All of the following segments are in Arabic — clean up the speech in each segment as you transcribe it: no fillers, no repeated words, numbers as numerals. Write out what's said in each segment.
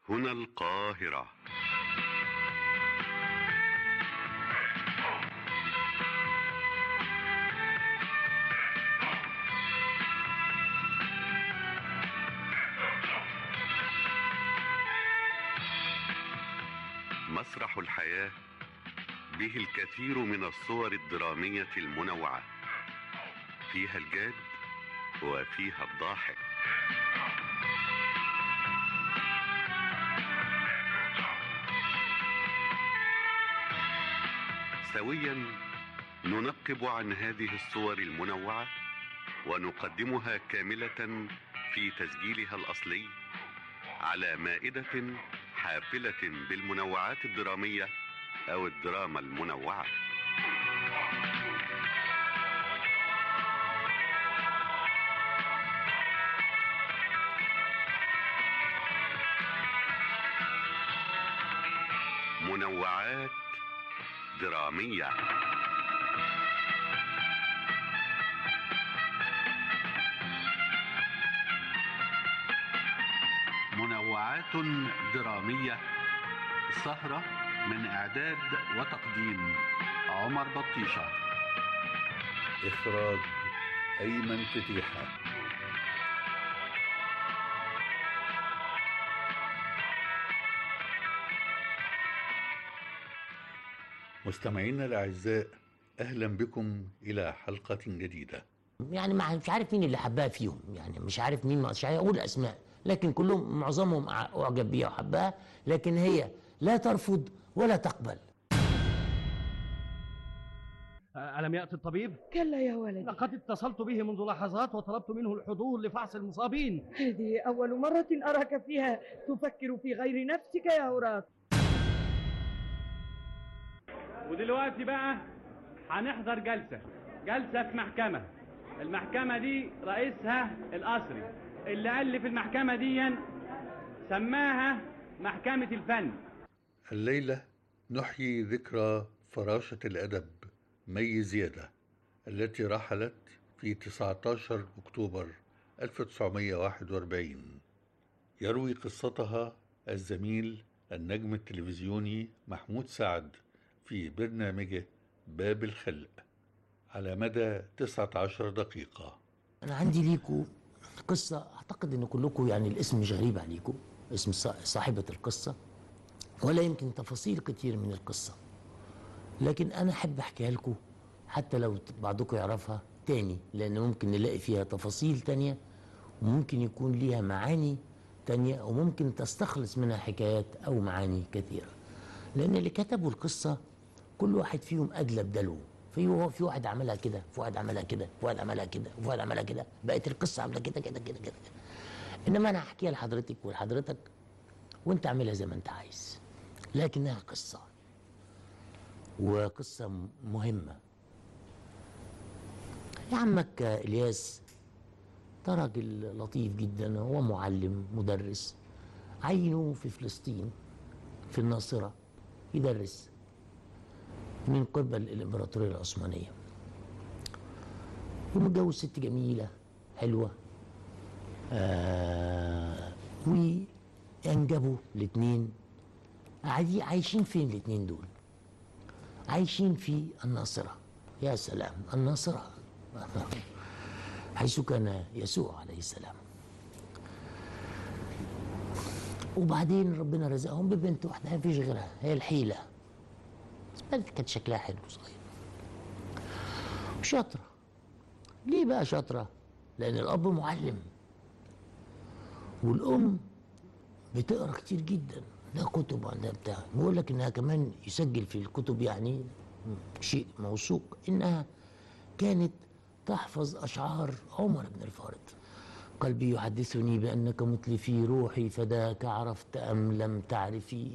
هنا القاهرة. مسرح الحياة به الكثير من الصور الدرامية المنوعة، فيها الجاد وفيها الضاحك. سويا ننقب عن هذه الصور المنوعة ونقدمها كاملة في تسجيلها الأصلي على مائدة حافلة بالمنوعات الدرامية أو الدراما المنوعة. منوعات درامية. منوعات درامية، سهرة من إعداد وتقديم عمر بطيشة، إخراج أيمن فتيحة. مستمعينا الأعزاء، أهلا بكم إلى حلقة جديدة. يعني مش عارف مين اللي حبها فيهم، يعني مش عارف مين، مش هقول اسماء، لكن كلهم معظمهم اعجب بيها وحبها، لكن هي لا ترفض ولا تقبل. ألم يأتي الطبيب؟ كلا يا ولدي، لقد اتصلت به منذ لحظات وطلبت منه الحضور لفحص المصابين. هذه أول مرة أراك فيها تفكر في غير نفسك يا هراك. ودلوقتي بقى هنحضر جلسة في محكمة. المحكمة دي رئيسها القصري، اللي ألف المحكمة دي سماها محكمة الفن. الليلة نحيي ذكرى فراشة الأدب مي زيادة التي رحلت في 19 أكتوبر 1941. يروي قصتها الزميل النجم التلفزيوني محمود سعد في برنامجه باب الخلق على مدى 19 دقيقة. أنا عندي ليكو قصة، أعتقد أن كلكم يعني الاسم مش غريب عليكم، اسم صاحبة القصة، ولا يمكن تفاصيل كتير من القصة، لكن أنا أحب أحكيها لكم حتى لو بعضكم يعرفها تاني، لأن ممكن نلاقي فيها تفاصيل تانية، وممكن يكون ليها معاني تانية، وممكن تستخلص منها حكايات أو معاني كثيرة، لأن اللي كتبوا القصة كل واحد فيهم أدلى بدلو. في واحد عملها كده، في واحد عملها كده، في واحد عملها كده، في واحد عملها كده، بقت القصة عاملة كده كده كده كده. إنما أنا هحكيها لحضرتك ولحضرتك وأنت اعملها زي ما أنت عايز، لكنها قصة، وقصة مهمة. يا عمك إلياس ده راجل لطيف جدا، هو معلم مدرس، عينوه في فلسطين في الناصرة يدرس من قبل الإمبراطورية العثمانية، ومتجوز ست جميلة حلوة، وأنجبوا الاتنين. عايشين فين الاتنين دول؟ عايشين في الناصرة. يا سلام، الناصرة حيث كان يسوع عليه السلام. وبعدين ربنا رزقهم ببنت واحدة ما فيش غيرها، هي الحيلة، بس كانت شكلها حلو صغير وشاطرة. ليه بقى شاطرة؟ لأن الأب معلم والأم بتقرأ كتير جدا، ده كتب عندها بتاع، بيقول لك إنها كمان يسجل في الكتب، يعني شيء موثوق إنها كانت تحفظ أشعار عمر بن الفارض. قلبي يحدثني بأنك متلفي، روحي فداك، عرفت أم لم تعرفي،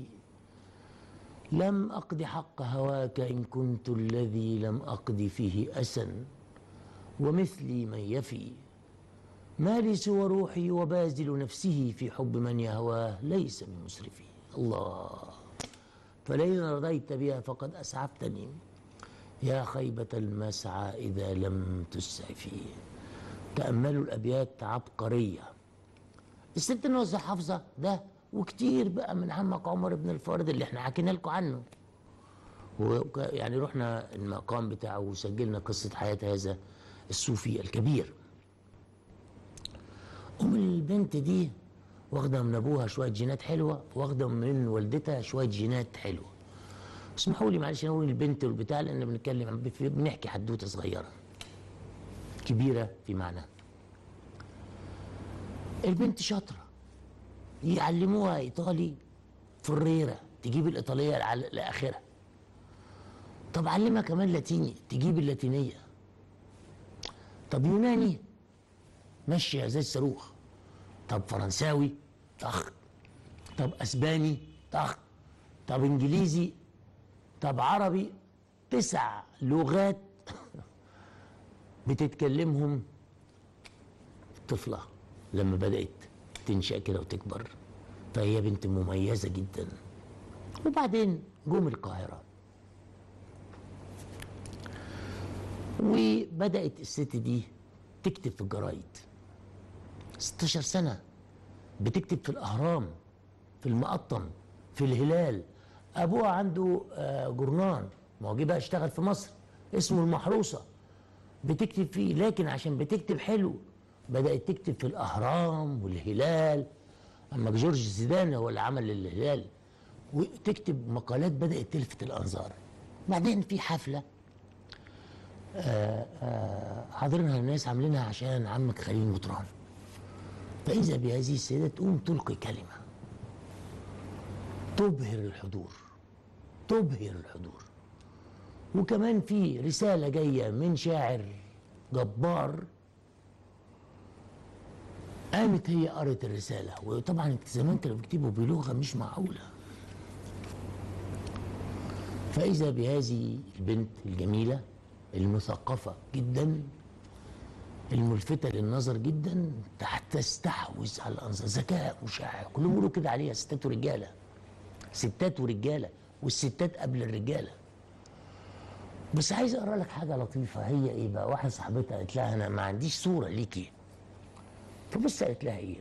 لم أقض حق هواك إن كنت الذي لم أقض فيه أسا، ومثلي من يفي، ما لي سوى روحي وبازل نفسه في حب من يهواه ليس من مسرفي. الله، فلئن رضيت بها فقد أسعفتني، يا خيبة المسعى إذا لم تسعفي. تأملوا الأبيات عبقرية. الست النوزة حافظة ده وكتير بقى من عمك عمر بن الفارض اللي احنا حكينا لكم عنه. يعني رحنا المقام بتاعه وسجلنا قصة حياة هذا الصوفي الكبير. البنت دي واخدة من أبوها شوية جينات حلوة، واخدة من والدتها شوية جينات حلوة. اسمحوا لي معلش نقول البنت والبتاع لأن بنحكي حدوتة صغيرة كبيرة في معنى. البنت شاطرة، يعلموها إيطالي فريرة، تجيب الإيطالية لآخرها. طب علمها كمان لاتيني، تجيب اللاتينية. طب يوناني، ماشية زي الصاروخ. طب فرنساوي، طخ. طب أسباني، طخ. طب إنجليزي، طب عربي، 9 لغات بتتكلمهم طفلة لما بدأت تنشأ كده وتكبر. فهي بنت مميزة جدا. وبعدين جم القاهرة، وبدأت الست دي تكتب في الجرايد. 16 سنة بتكتب في الأهرام، في المقطم، في الهلال. أبوها عنده جورنان، ما هو جه بقى اشتغل في مصر اسمه المحروسة، بتكتب فيه. لكن عشان بتكتب حلو بدأت تكتب في الأهرام والهلال. أما جورج زيدان هو اللي عمل الهلال، وتكتب مقالات بدأت تلفت الأنظار. بعدين في حفلة حاضرينها الناس عاملينها عشان عمك خليل مطران. فإذا بهذه السيدة تقوم تلقي كلمة تبهر الحضور، تبهر الحضور. وكمان في رسالة جاية من شاعر جبار. قامت هي قرت الرسالة، وطبعا زمان كانوا بيكتبوا بلغة مش معقولة. فإذا بهذه البنت الجميلة المثقفة جدا، الملفتة للنظر جدا، تستحوذ على الأنظار، ذكاء وشعر. كلهم بيقولوا كده عليها ستات ورجالة، ستات ورجالة، والستات قبل الرجالة. بس عايز أقرأ لك حاجة لطيفة. هي إيه بقى؟ واحدة صاحبتها قالت لها أنا ما عنديش صورة ليكي. فبص قالت لها إيه؟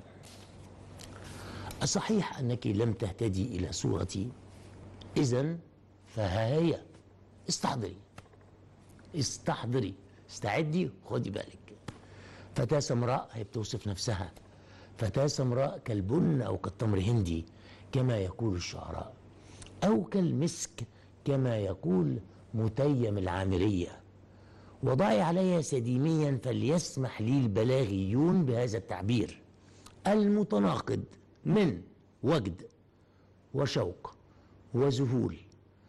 أصحيح أنك لم تهتدي إلى صورتي؟ إذن فها هي، استحضري، استحضري، استعدي، خدي بالك. فتاة سمراء، هي بتوصف نفسها، فتاة سمراء كالبن أو كالتمر هندي كما يقول الشعراء، أو كالمسك كما يقول متيم العامرية. وضعي علي سديميا فليسمح لي البلاغيون بهذا التعبير المتناقض من وجد وشوق وذهول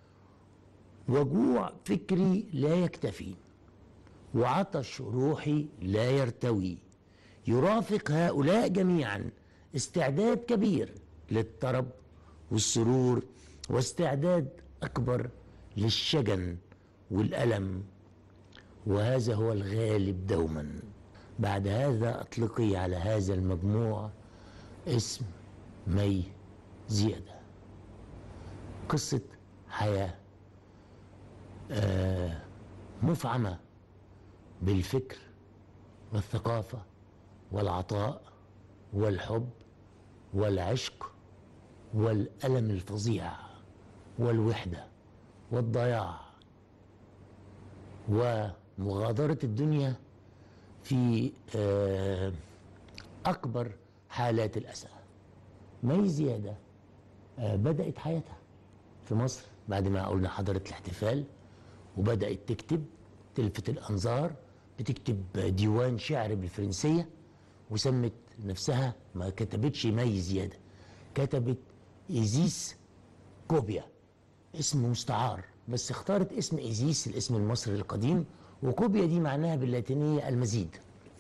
وجوع فكري لا يكتفي، وعطش روحي لا يرتوي. يرافق هؤلاء جميعا استعداد كبير للطرب والسرور، واستعداد أكبر للشجن والألم، وهذا هو الغالب دوما. بعد هذا أطلقي على هذا المجموع اسم مي زيادة. قصة حياة مفعمة بالفكر والثقافة والعطاء والحب والعشق والألم الفظيع والوحدة والضياع ومغادرة الدنيا في أكبر حالات الأسى. مي زيادة بدأت حياتها في مصر بعد ما قلنا حضرت الاحتفال، وبدأت تكتب تلفت الأنظار، بتكتب ديوان شعر بالفرنسية، وسمت نفسها، ما كتبتش مي زيادة، كتبت إيزيس كوبيا، اسم مستعار، بس اختارت اسم إيزيس الاسم المصري القديم، وكوبيا دي معناها باللاتينية المزيد.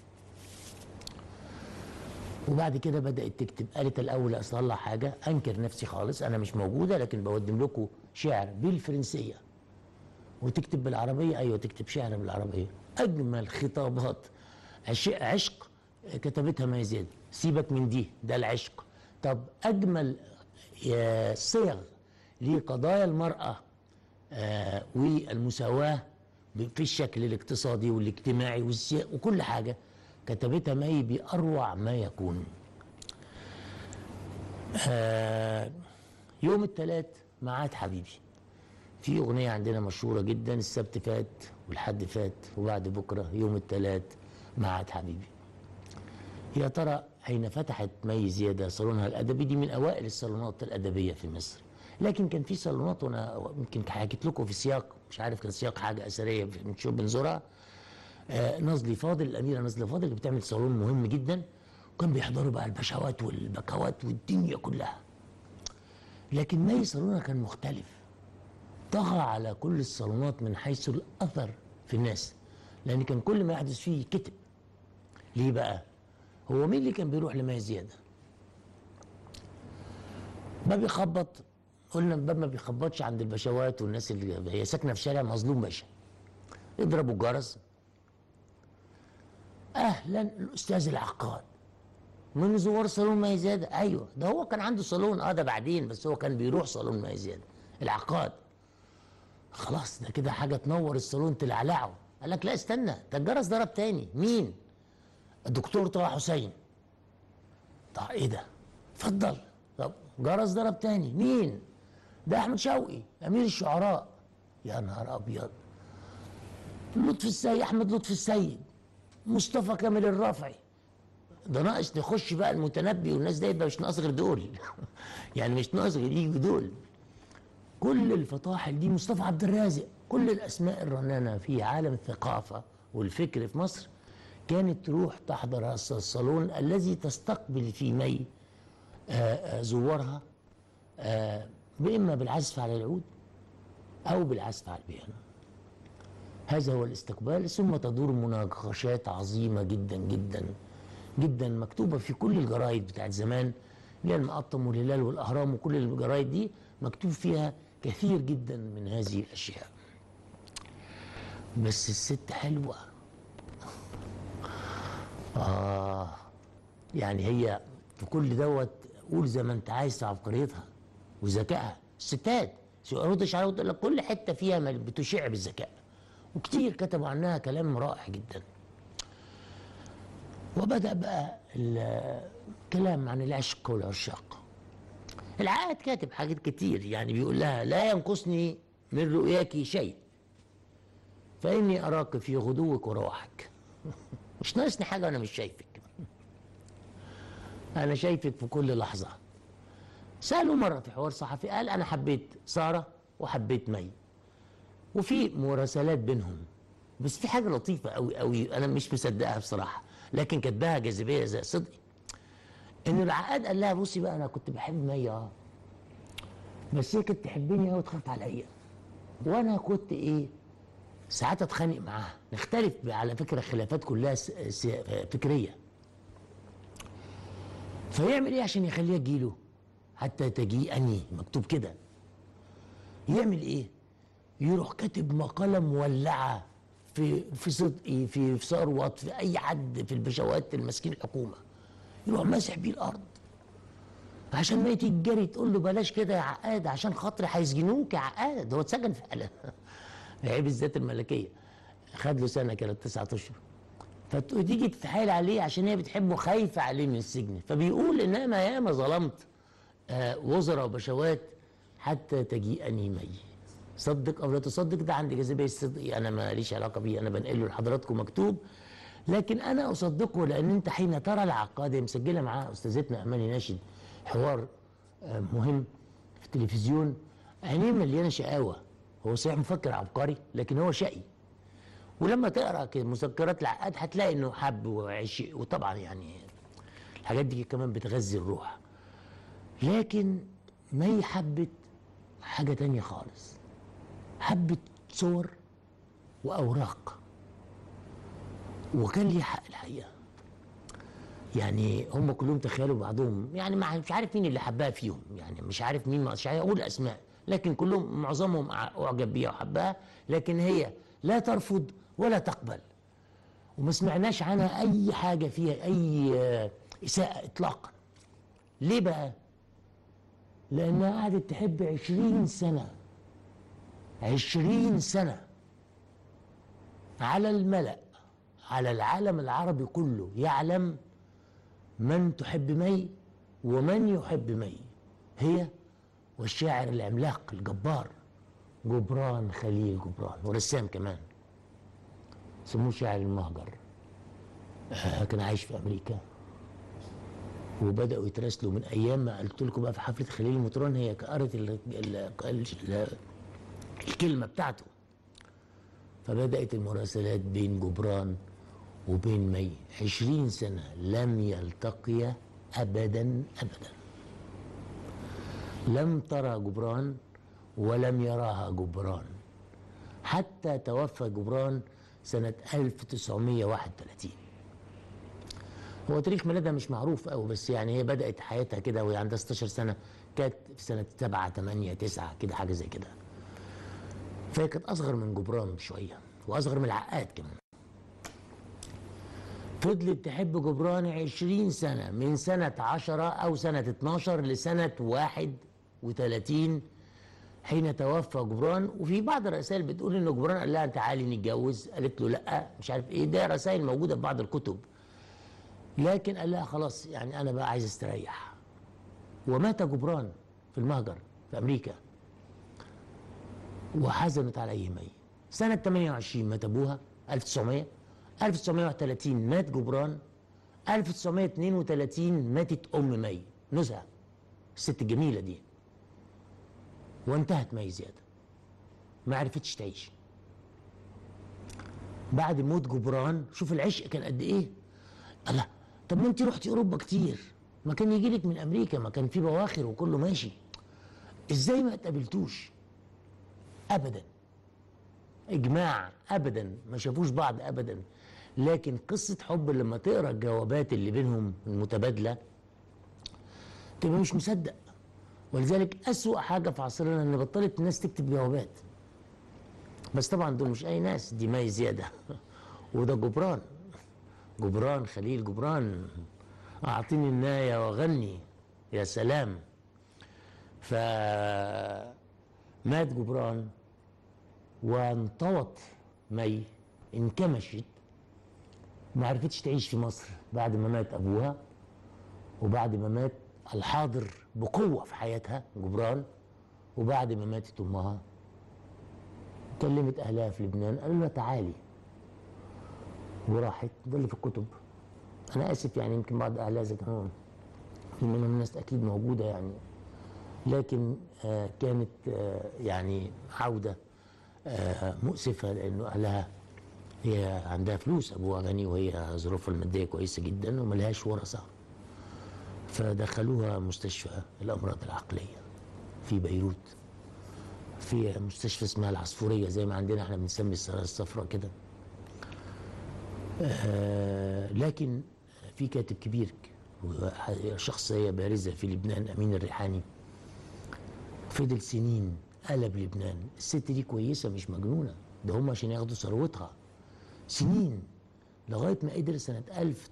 وبعد كده بدأت تكتب. قالت الأول أصلح حاجة، أنكر نفسي خالص، أنا مش موجودة، لكن بقدم لكم شعر بالفرنسية. وتكتب بالعربية، أيوة تكتب شعر بالعربية. أجمل خطابات عشق كتبتها مي زيادة. سيبك من دي، ده العشق. طب أجمل صيغ لقضايا المرأة والمساواة في الشكل الاقتصادي والاجتماعي والسياسي وكل حاجة كتبتها مي بأروع ما يكون. يوم الثلاث ميعاد حبيبي. في أغنية عندنا مشهورة جدا، السبت فات والحد فات وبعد بكرة يوم الثلاث ميعاد حبيبي. يا ترى حين فتحت مي زيادة صالونها الأدبي، دي من أوائل الصالونات الأدبية في مصر، لكن كان في صالونات وأنا يمكن حكيت لكم في سياق، مش عارف كان سياق حاجة أثرية بنشوف بنزورها. نزلي فاضل، الأميرة نزلي فاضل اللي بتعمل صالون مهم جدا، وكان بيحضروا بقى البشوات والبكوات والدنيا كلها. لكن مي صالونها كان مختلف، طغى على كل الصالونات من حيث الأثر في الناس، لأن كان كل ما يحدث فيه كتب. ليه بقى؟ هو مين اللي كان بيروح لمي زيادة؟ باب يخبط، قلنا الباب ما بيخبطش عند البشوات والناس اللي هي ساكنة في شارع مظلوم باشا. يضربوا الجرس، أهلا الأستاذ العقاد من زوار صالون مي زيادة. أيوه ده هو كان عنده صالون، ده بعدين، بس هو كان بيروح صالون مي زيادة العقاد. خلاص ده كده حاجة تنور الصالون تلعلعه. قال لك لا استنى، ده الجرس ضرب تاني. مين؟ الدكتور طه حسين. طب ايه ده؟ اتفضل. طب جرس ضرب تاني. مين؟ ده احمد شوقي امير الشعراء. يا نهار ابيض. لطفي السيد، احمد لطفي السيد، مصطفى كامل الرافعي. ده ناقص نخش بقى المتنبي والناس دي، مش ناقص غير دول يعني مش ناقص غير يجوا دول. كل الفطاحل دي، مصطفى عبد الرازق، كل الاسماء الرنانه في عالم الثقافه والفكر في مصر كانت تروح تحضر هذا الصالون الذي تستقبل فيه مي زوارها، بإما بالعزف على العود أو بالعزف على البيانو. هذا هو الاستقبال. ثم تدور مناقشات عظيمة جدا جدا جدا، مكتوبة في كل الجرايد بتاعت زمان، اللي هي المقطم والهلال والأهرام وكل الجرايد دي، مكتوب فيها كثير جدا من هذه الأشياء. بس الست حلوة. يعني هي في كل دوت، قول زي ما انت عايز، عبقريتها وذكائها. الستات رد شعرها وتقول لك كل حته فيها بتشع بالذكاء، وكتير كتبوا عنها كلام رائع جدا. وبدأ بقى الكلام عن العشق والعشاق. العقاد كاتب حاجات كتير، يعني بيقول لها لا ينقصني من رؤياك شيء، فإني أراك في غدوك ورواحك. مش ناقصني حاجة وأنا مش شايفك، أنا شايفك في كل لحظة. سألوا مرة في حوار صحفي، قال أنا حبيت سارة وحبيت مي، وفي مراسلات بينهم، بس في حاجة لطيفة أوي أوي أنا مش مصدقها بصراحة، لكن كاتباها جاذبية زي صدقي. إن العقاد قال لها بصي بقى، أنا كنت بحب مي بس هي كانت تحبني أوي وتخاف عليا، وأنا كنت ساعات أتخانق معاها، نختلف على فكرة، خلافات كلها فكرية. فيعمل إيه عشان يخليها تجيله؟ حتى تجيئني، مكتوب كده. يعمل إيه؟ يروح كاتب مقالة مولعة في صدقي، في ثروت، في أي حد في البشوات الماسكين الحكومة، يروح ماسح بيه الأرض عشان ما تتجري تقول له بلاش كده يا عقاد، عشان خاطري هيسجنوك يا عقاد. هو اتسجن فعلا عيب الذات الملكية، خد له سنة كده 9 أشهر. فتيجي تتحايل عليه عشان هي بتحبه، خايفة عليه من السجن، فبيقول إنما ياما ظلمت وزراء وبشوات حتى تجيئني مي. صدق او لا تصدق، ده عندي جاذبيه الصدق، انا ماليش علاقه بيه، انا بنقله لحضراتكم مكتوب، لكن انا اصدقه لان انت حين ترى العقاد، مسجله معاه استاذتنا اماني ناشد حوار مهم في التلفزيون، عينيه مليانه شقاوه. هو صحيح مفكر عبقري لكن هو شقي. ولما تقرا مذكرات العقاد هتلاقي انه حب وعشق، وطبعا يعني الحاجات دي كمان بتغذي الروح. لكن مي حبت حاجه تانية خالص، حبت صور واوراق، وكان ليه حق الحقيقه. يعني هم كلهم تخيلوا بعضهم، يعني مش عارف مين اللي حبها فيهم، يعني مش عارف مين، مش عارف اقول اسماء، لكن كلهم معظمهم اعجب بيها وحبها، لكن هي لا ترفض ولا تقبل، وما سمعناش عنها اي حاجه فيها اي اساءه اطلاقا. ليه بقى؟ لانها قعدت تحب 20 سنه، 20 سنه على الملأ، على العالم العربي كله يعلم من تحب مي ومن يحب مي هي والشاعر العملاق الجبار جبران خليل جبران، ورسام كمان سموه شاعر المهجر. كان عايش في امريكا، وبداوا يتراسلوا من ايام ما قلت لكم بقى في حفله خليل المطران. هي قرت الكلمه بتاعته، فبدات المراسلات بين جبران وبين مي. 20 سنه لم يلتقيا ابدا ابدا. لم ترى جبران ولم يراها جبران حتى توفى جبران سنة 1931. هو تاريخ ميلادها مش معروف قوي، بس يعني هي بدأت حياتها كده وهي عندها 16 سنة، كانت في سنة 7 8 9 كده، حاجة زي كده. فهي كانت أصغر من جبران بشوية، وأصغر من العقاد كمان. فضلت تحب جبران 20 سنة، من سنة 10 أو سنة 12 لسنة 31 حين توفى جبران. وفي بعض الرسائل بتقول ان جبران قال لها تعالي نتجوز، قالت له لا، مش عارف ايه، ده رسائل موجوده في بعض الكتب. لكن قال لها خلاص يعني انا بقى عايز استريح. ومات جبران في المهجر في امريكا، وحزنت عليه مي. سنه 28 مات ابوها 1900. 1931 مات جبران. 1932 ماتت ام مي نزهه، الست الجميله دي. وانتهت مي زياده، ما عرفتش تعيش. بعد موت جبران شوف العشق كان قد ايه. الله، طب ما انت رحتي اوروبا كتير، ما كان يجي لك من امريكا، ما كان في بواخر وكله ماشي، ازاي ما اتقابلتوش؟ ابدا، اجماع، ابدا ما شافوش بعض ابدا. لكن قصه حب لما تقرا الجوابات اللي بينهم المتبادله تبقى مش مصدق. ولذلك أسوأ حاجة في عصرنا إن بطلت الناس تكتب جوابات. بس طبعا دول مش أي ناس، دي مي زيادة وده جبران، جبران خليل جبران. أعطيني الناية وغني، يا سلام. فمات جبران وانطوت مي، انكمشت، ما عرفتش تعيش في مصر بعد ما مات أبوها، وبعد ما مات الحاضر بقوة في حياتها جبران، وبعد ما ماتت أمها كلمت أهلها في لبنان، قالوا لها تعالي، وراحت. ده اللي في الكتب. أنا آسف يعني، يمكن بعض أهلها إذا كانوا في منهم الناس أكيد موجودة يعني، لكن كانت يعني عودة مؤسفة، لأنه أهلها هي عندها فلوس، أبوها غني وهي ظروفها المادية كويسة جدا وملهاش ورثة. فدخلوها مستشفى الأمراض العقلية في بيروت، في مستشفى اسمها العصفورية، زي ما عندنا احنا بنسمي السرايا الصفراء كده. لكن في كاتب كبير شخصية بارزة في لبنان، أمين الريحاني، فضل سنين قلب لبنان. الست دي كويسة مش مجنونة، ده هم عشان ياخدوا ثروتها سنين، لغاية ما قدر سنة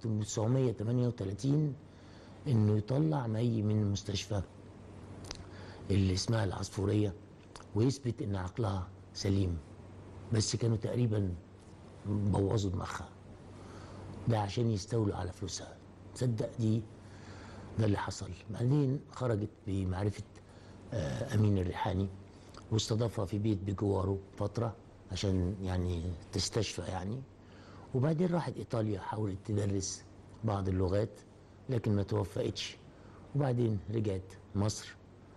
1938 انه يطلع مي من المستشفى اللي اسمها العصفورية ويثبت ان عقلها سليم، بس كانوا تقريبا بوظوا دماغها، ده عشان يستولوا على فلوسها. تصدق ده اللي حصل. بعدين خرجت بمعرفة أمين الريحاني، واستضافها في بيت بجواره فترة عشان يعني تستشفى يعني. وبعدين راحت إيطاليا، حاولت تدرس بعض اللغات لكن ما توفقتش. وبعدين رجعت مصر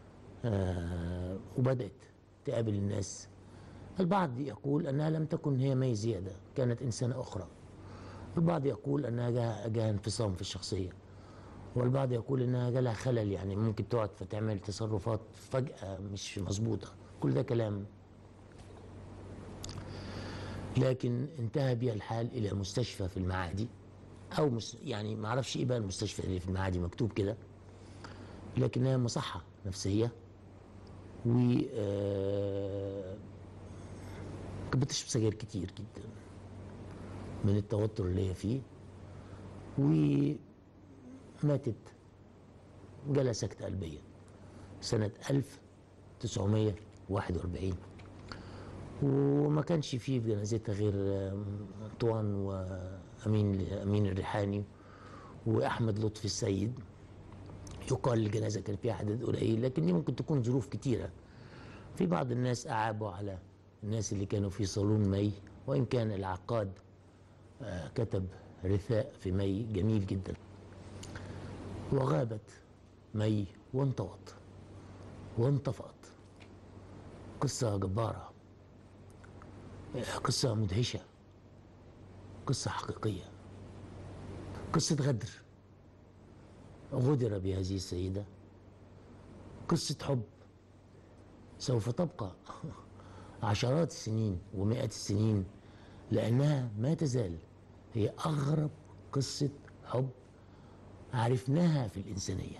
وبدأت تقابل الناس. البعض يقول أنها لم تكن هي مي زيادة، كانت إنسانة أخرى. البعض يقول أنها جاء انفصام في الشخصية، والبعض يقول أنها جالها خلل، يعني ممكن تقعد فتعمل تصرفات فجأة مش مظبوطة. كل ده كلام. لكن انتهى بها الحال إلى مستشفى في المعادي، أو يعني ما أعرفش إيه بقى المستشفى اللي في المعادي، مكتوب كده، لكنها مصحة نفسية. و كانت بتشرب سجاير كتير جدا من التوتر اللي هي فيه، وماتت، جالها سكتة قلبية سنة 1941. وما كانش فيه في جنازتها غير أنطوان وأمين الريحاني وأحمد لطفي السيد. يقال الجنازة كان فيها عدد قليل، لكن دي ممكن تكون ظروف كتيرة. في بعض الناس أعابوا على الناس اللي كانوا في صالون مي، وإن كان العقاد كتب رثاء في مي جميل جدا. وغابت مي وانطوت وانطفأت. قصة جبارة، قصة مدهشة، قصة حقيقية، قصة غدر بهذه السيدة، قصة حب سوف تبقى عشرات السنين ومئات السنين، لأنها ما تزال هي أغرب قصة حب عرفناها في الإنسانية.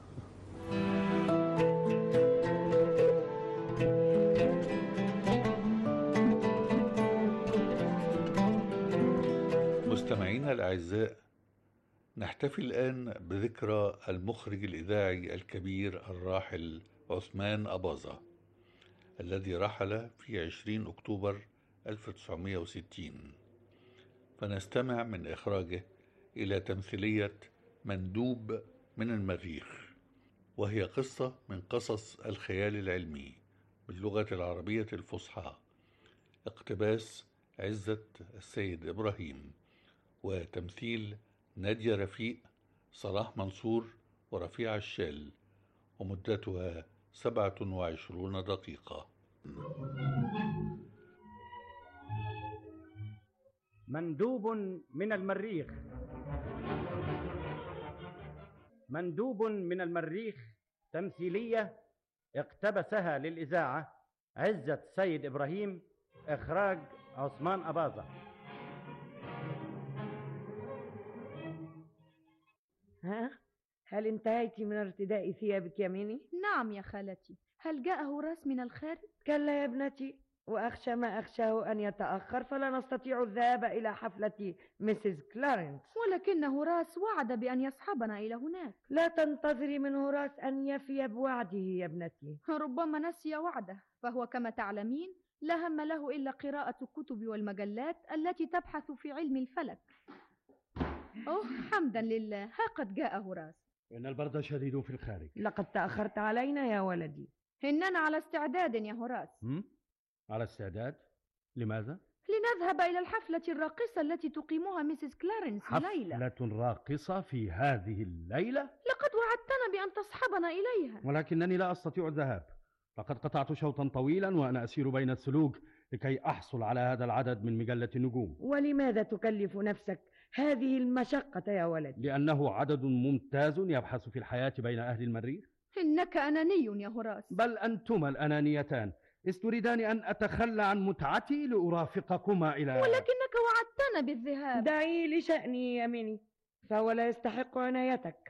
مستمعينا الأعزاء، نحتفل الآن بذكرى المخرج الإذاعي الكبير الراحل عثمان أباظة، الذي رحل في 20 أكتوبر 1960. فنستمع من إخراجه إلى تمثيلية مندوب من المريخ، وهي قصة من قصص الخيال العلمي باللغة العربية الفصحى، اقتباس عزت السيد إبراهيم، وتمثيل نادية رفيق، صلاح منصور، ورفيع الشال، ومدتها 27 دقيقة. مندوب من المريخ. مندوب من المريخ تمثيلية اقتبسها للإذاعة عزت سيد إبراهيم، إخراج عثمان أباظة. ها؟ هل انتهيت من ارتداء ثيابك يا ميني؟ نعم يا خالتي. هل جاء هوراس من الخارج؟ كلا يا ابنتي، وأخشى ما أخشاه أن يتأخر، فلا نستطيع الذهاب إلى حفلة ميسيس كلارنس. ولكن هوراس وعد بأن يصحبنا إلى هناك. لا تنتظري من هوراس أن يفي بوعده يا ابنتي. ربما نسي وعده، فهو كما تعلمين لا هم له إلا قراءة الكتب والمجلات التي تبحث في علم الفلك. أوه، حمدا لله، ها قد جاء هوراس. إن البرد شديد في الخارج. لقد تأخرت علينا يا ولدي. إننا على استعداد يا هوراس. على استعداد؟ لماذا؟ لنذهب إلى الحفلة الراقصة التي تقيمها ميسيس كلارنس الليلة. حفلة راقصة في هذه الليلة؟ لقد وعدتنا بأن تصحبنا إليها. ولكنني لا أستطيع الذهاب. لقد قطعت شوطا طويلا وأنا أسير بين السلوك لكي أحصل على هذا العدد من مجلة النجوم. ولماذا تكلف نفسك هذه المشقة يا ولد؟ لأنه عدد ممتاز يبحث في الحياة بين أهل المريخ. إنك أناني يا هوراس. بل أنتما الأنانيتان، إذ تريدان أن أتخلى عن متعتي لأرافقكما إلى... ولكنك وعدتنا بالذهاب. دعي لشأني يا ميني، فهو لا يستحق عنايتك.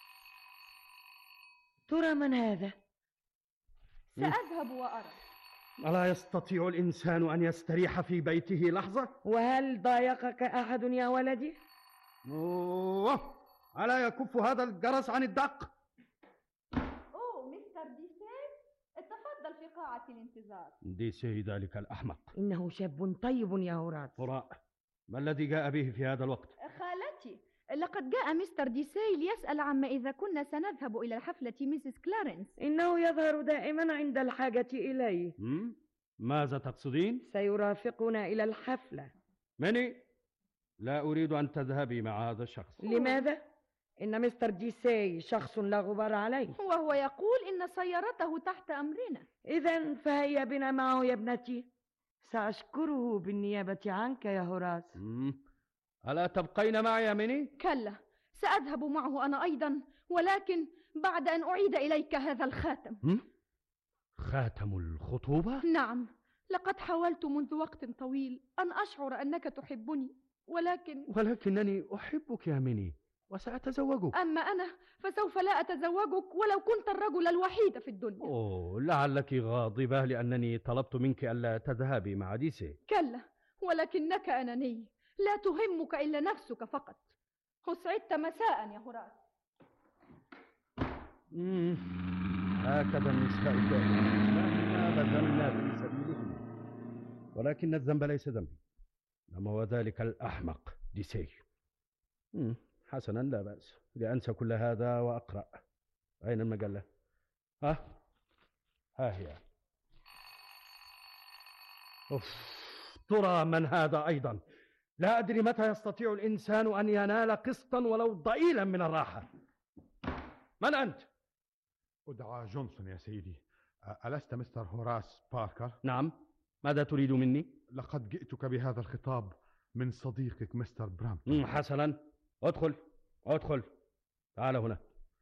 ترى من هذا؟ سأذهب وأرى. ألا يستطيع الإنسان أن يستريح في بيته لحظة؟ وهل ضايقك أحد يا ولدي؟ أوه، ألا يكف هذا الجرس عن الدق؟ أوه مستر ديسي، اتفضل في قاعة الانتظار. ديسي ذلك الأحمق. إنه شاب طيب يا هوراس. هراء، ما الذي جاء به في هذا الوقت؟ خالتي، لقد جاء مستر ديسي ليسأل عما إذا كنا سنذهب إلى حفلة ميسيس كلارنس. إنه يظهر دائما عند الحاجة إليه. ماذا تقصدين؟ سيرافقنا إلى الحفلة. ماني، لا أريد أن تذهبي مع هذا الشخص. لماذا؟ إن مستر ديسي شخص لا غبار عليه، وهو يقول إن سيارته تحت أمرنا. إذن فهيا بنا معه يا ابنتي، سأشكره بالنيابة عنك يا هوراس. ألا تبقين معي يا ميني؟ كلا، سأذهب معه أنا أيضا، ولكن بعد أن أعيد إليك هذا الخاتم. خاتم الخطوبة؟ نعم، لقد حاولت منذ وقت طويل أن أشعر أنك تحبني، ولكنني أحبك يا ميني وسأتزوجك. أما أنا فسوف لا أتزوجك ولو كنت الرجل الوحيد في الدنيا. أوه، لعلك غاضبة لأنني طلبت منك ألا تذهبي مع ديسي. كلا، ولكنك أناني، لا تهمك إلا نفسك فقط. أسعدت مساء يا هوراس. هكذا النساء ما بذلنا في سبيله، ولكن الذنب ليس ذنبي، إنما هو ذلك الأحمق ديسي. حسنا، لا بأس، لأنسى كل هذا وأقرأ. أين المجلة؟ ها هي. أوف، ترى من هذا أيضا؟ لا أدري متى يستطيع الإنسان أن ينال قسطا ولو ضئيلا من الراحة. من أنت؟ أدعى جونسون يا سيدي. ألست مستر هوراس باركر؟ نعم، ماذا تريد مني؟ لقد جئتك بهذا الخطاب من صديقك مستر برامبتون. حسنا، ادخل تعال هنا.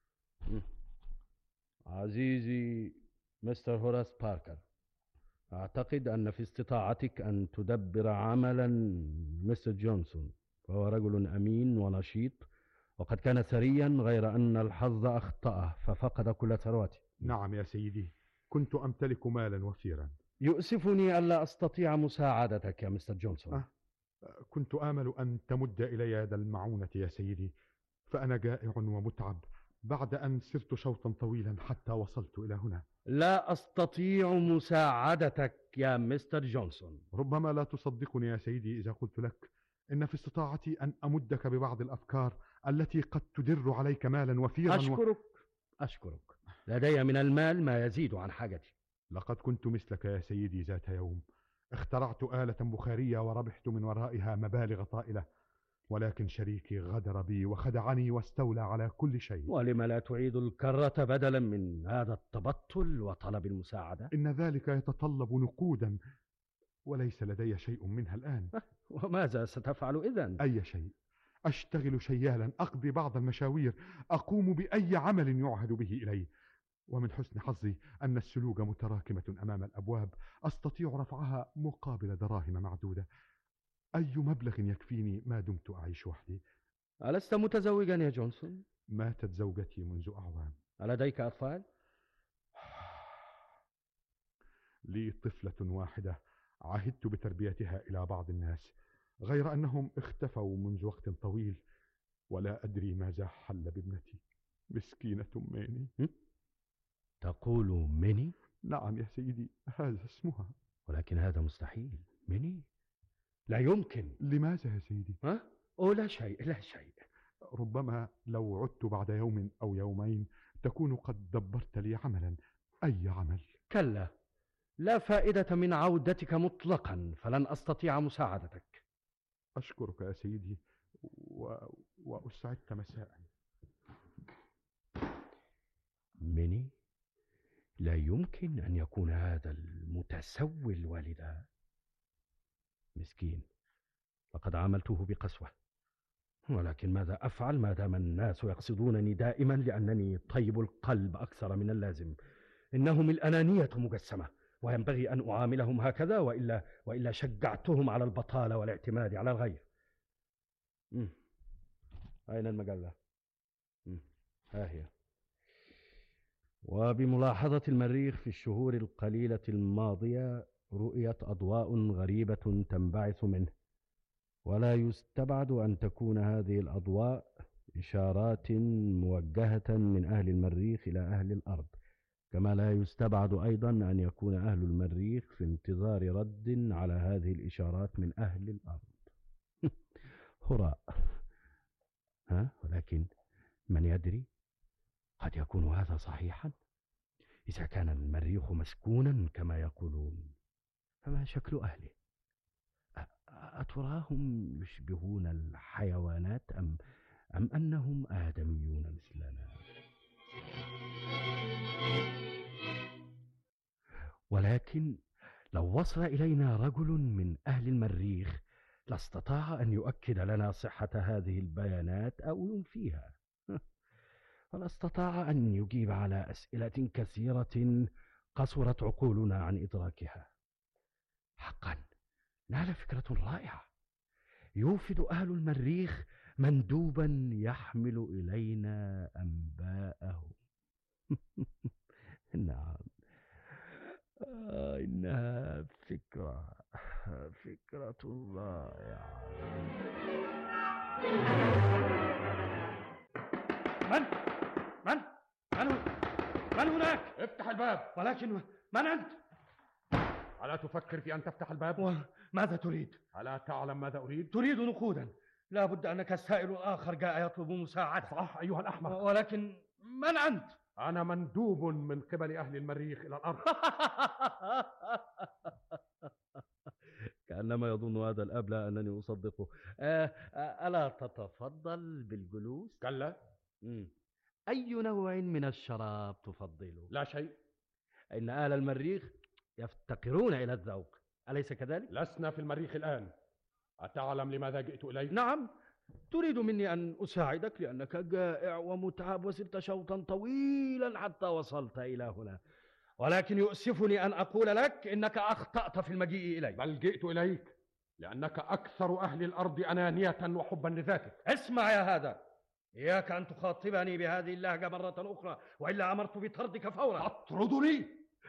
عزيزي مستر هوراس باركر، أعتقد أن في استطاعتك أن تدبر عملا مستر جونسون، فهو رجل أمين ونشيط، وقد كان ثريا، غير أن الحظ أخطأه ففقد كل ثروته. نعم يا سيدي، كنت أمتلك مالا وفيرا. يؤسفني ألا أستطيع مساعدتك يا مستر جونسون. كنت آمل أن تمد إلي يد المعونة يا سيدي، فأنا جائع ومتعب بعد أن سرت شوطا طويلا حتى وصلت إلى هنا. لا أستطيع مساعدتك يا مستر جونسون. ربما لا تصدقني يا سيدي إذا قلت لك إن في استطاعتي أن أمدك ببعض الأفكار التي قد تدر عليك مالا وفيرا. أشكرك. لدي من المال ما يزيد عن حاجتي. لقد كنت مثلك يا سيدي ذات يوم، اخترعت آلة بخارية وربحت من ورائها مبالغ طائلة، ولكن شريكي غدر بي وخدعني واستولى على كل شيء. ولم لا تعيد الكرة بدلا من هذا التبطل وطلب المساعدة؟ إن ذلك يتطلب نقودا، وليس لدي شيء منها الآن. وماذا ستفعل إذن؟ أي شيء. أشتغل شيالا، أقضي بعض المشاوير، أقوم بأي عمل يعهد به إلي. ومن حسن حظي أن السلوك متراكمة أمام الأبواب، أستطيع رفعها مقابل دراهم معدودة. أي مبلغ يكفيني ما دمت أعيش وحدي. ألست متزوجا يا جونسون؟ ماتت زوجتي منذ أعوام. ألديك أطفال؟ لي طفلة واحدة عهدت بتربيتها إلى بعض الناس، غير أنهم اختفوا منذ وقت طويل، ولا أدري ماذا حل بابنتي مسكينة ميني. تقول ميني؟ نعم يا سيدي، هذا اسمها. ولكن هذا مستحيل. ميني؟ لا يمكن. لماذا يا سيدي؟ لا شيء. ربما لو عدت بعد يوم أو يومين تكون قد دبرت لي عملا. أي عمل؟ كلا، لا فائدة من عودتك مطلقا، فلن أستطيع مساعدتك. أشكرك يا سيدي، وأسعدت مساء. ميني؟ لا يمكن أن يكون هذا المتسول الوالد. مسكين، لقد عاملته بقسوة، ولكن ماذا أفعل ما دام الناس يقصدونني دائما لأنني طيب القلب أكثر من اللازم. إنهم الأنانية مجسمة، وينبغي أن أعاملهم هكذا، وإلا شجعتهم على البطالة والاعتماد على الغير. أين المجلة؟ ها هي. وبملاحظة المريخ في الشهور القليلة الماضية رؤيت أضواء غريبة تنبعث منه، ولا يستبعد أن تكون هذه الأضواء إشارات موجهة من أهل المريخ إلى أهل الأرض، كما لا يستبعد أيضا أن يكون أهل المريخ في انتظار رد على هذه الإشارات من أهل الأرض. هراء. ولكن من يدري، قد يكون هذا صحيحا. إذا كان المريخ مسكونا كما يقولون، فما شكل أهله؟ أتراهم يشبهون الحيوانات أم أنهم آدميون مثلنا؟ ولكن لو وصل إلينا رجل من أهل المريخ لاستطاع أن يؤكد لنا صحة هذه البيانات أو ينفيها، ولا استطاع أن يجيب على أسئلة كثيرة قصرت عقولنا عن إدراكها. حقا نال فكرة رائعة. يوفد أهل المريخ مندوبا يحمل إلينا أنباءهم. نعم، إنها فكرة رائعة. من هناك؟ افتح الباب. ولكن من أنت؟ ألا تفكر في أن تفتح الباب؟ ماذا تريد؟ ألا تعلم ماذا أريد؟ تريد نقودا. لا بد أنك السائل الآخر جاء يطلب مساعدة. صح أيها الأحمق. ولكن من أنت؟ أنا مندوب من قبل أهل المريخ إلى الأرض. كأنما يظن هذا الأبلة أنني أصدقه. ألا تتفضل بالجلوس؟ كلا. أي نوع من الشراب تفضله؟ لا شيء. إن أهل المريخ يفتقرون إلى الذوق، أليس كذلك؟ لسنا في المريخ الآن. أتعلم لماذا جئت إليك؟ نعم. تريد مني أن أساعدك لأنك جائع ومتعب وسرت شوطا طويلا حتى وصلت إلى هنا، ولكن يؤسفني أن أقول لك إنك أخطأت في المجيء إلي. بل جئت إليك لأنك أكثر أهل الأرض أنانية وحبا لذاتك. اسمع يا هذا، إياك أن تخاطبني بهذه اللهجة مرة أخرى، وإلا أمرت بطردك فورا. أطردني؟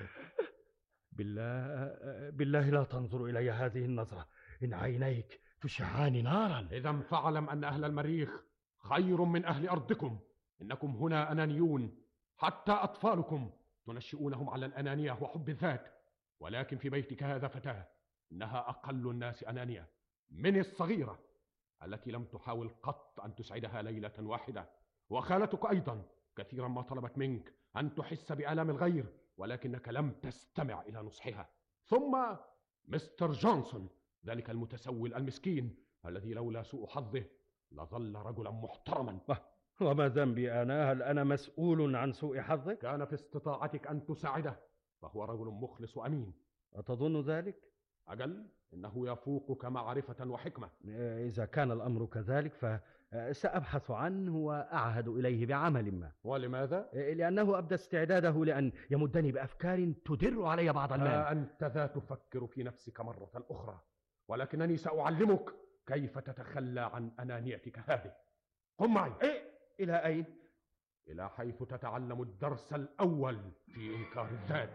بالله لا تنظر إلي هذه النظرة، إن عينيك تشعان نارا. إذا فاعلم أن أهل المريخ خير من أهل أرضكم. إنكم هنا أنانيون، حتى أطفالكم تنشئونهم على الأنانية وحب الذات، ولكن في بيتك هذا فتاة إنها أقل الناس أنانية، من الصغيرة التي لم تحاول قط أن تسعدها ليلة واحدة، وخالتك أيضا كثيرا ما طلبت منك أن تحس بآلام الغير، ولكنك لم تستمع إلى نصحها. ثم مستر جونسون، ذلك المتسول المسكين الذي لولا سوء حظه لظل رجلا محترما. وما ذنبي أنا؟ هل أنا مسؤول عن سوء حظك؟ كان في استطاعتك أن تساعده، فهو رجل مخلص وأمين. أتظن ذلك؟ أجل، إنه يفوقك معرفة وحكمة. إذا كان الأمر كذلك فسأبحث عنه وأعهد إليه بعمل ما. ولماذا؟ لأنه أبدى استعداده لأن يمدني بأفكار تدر علي بعض المال. أنت ذا تفكر في نفسك مرة أخرى، ولكنني سأعلمك كيف تتخلى عن أنانيتك هذه. قم معي. إلى أين؟ إلى حيث تتعلم الدرس الأول في إنكار الذات.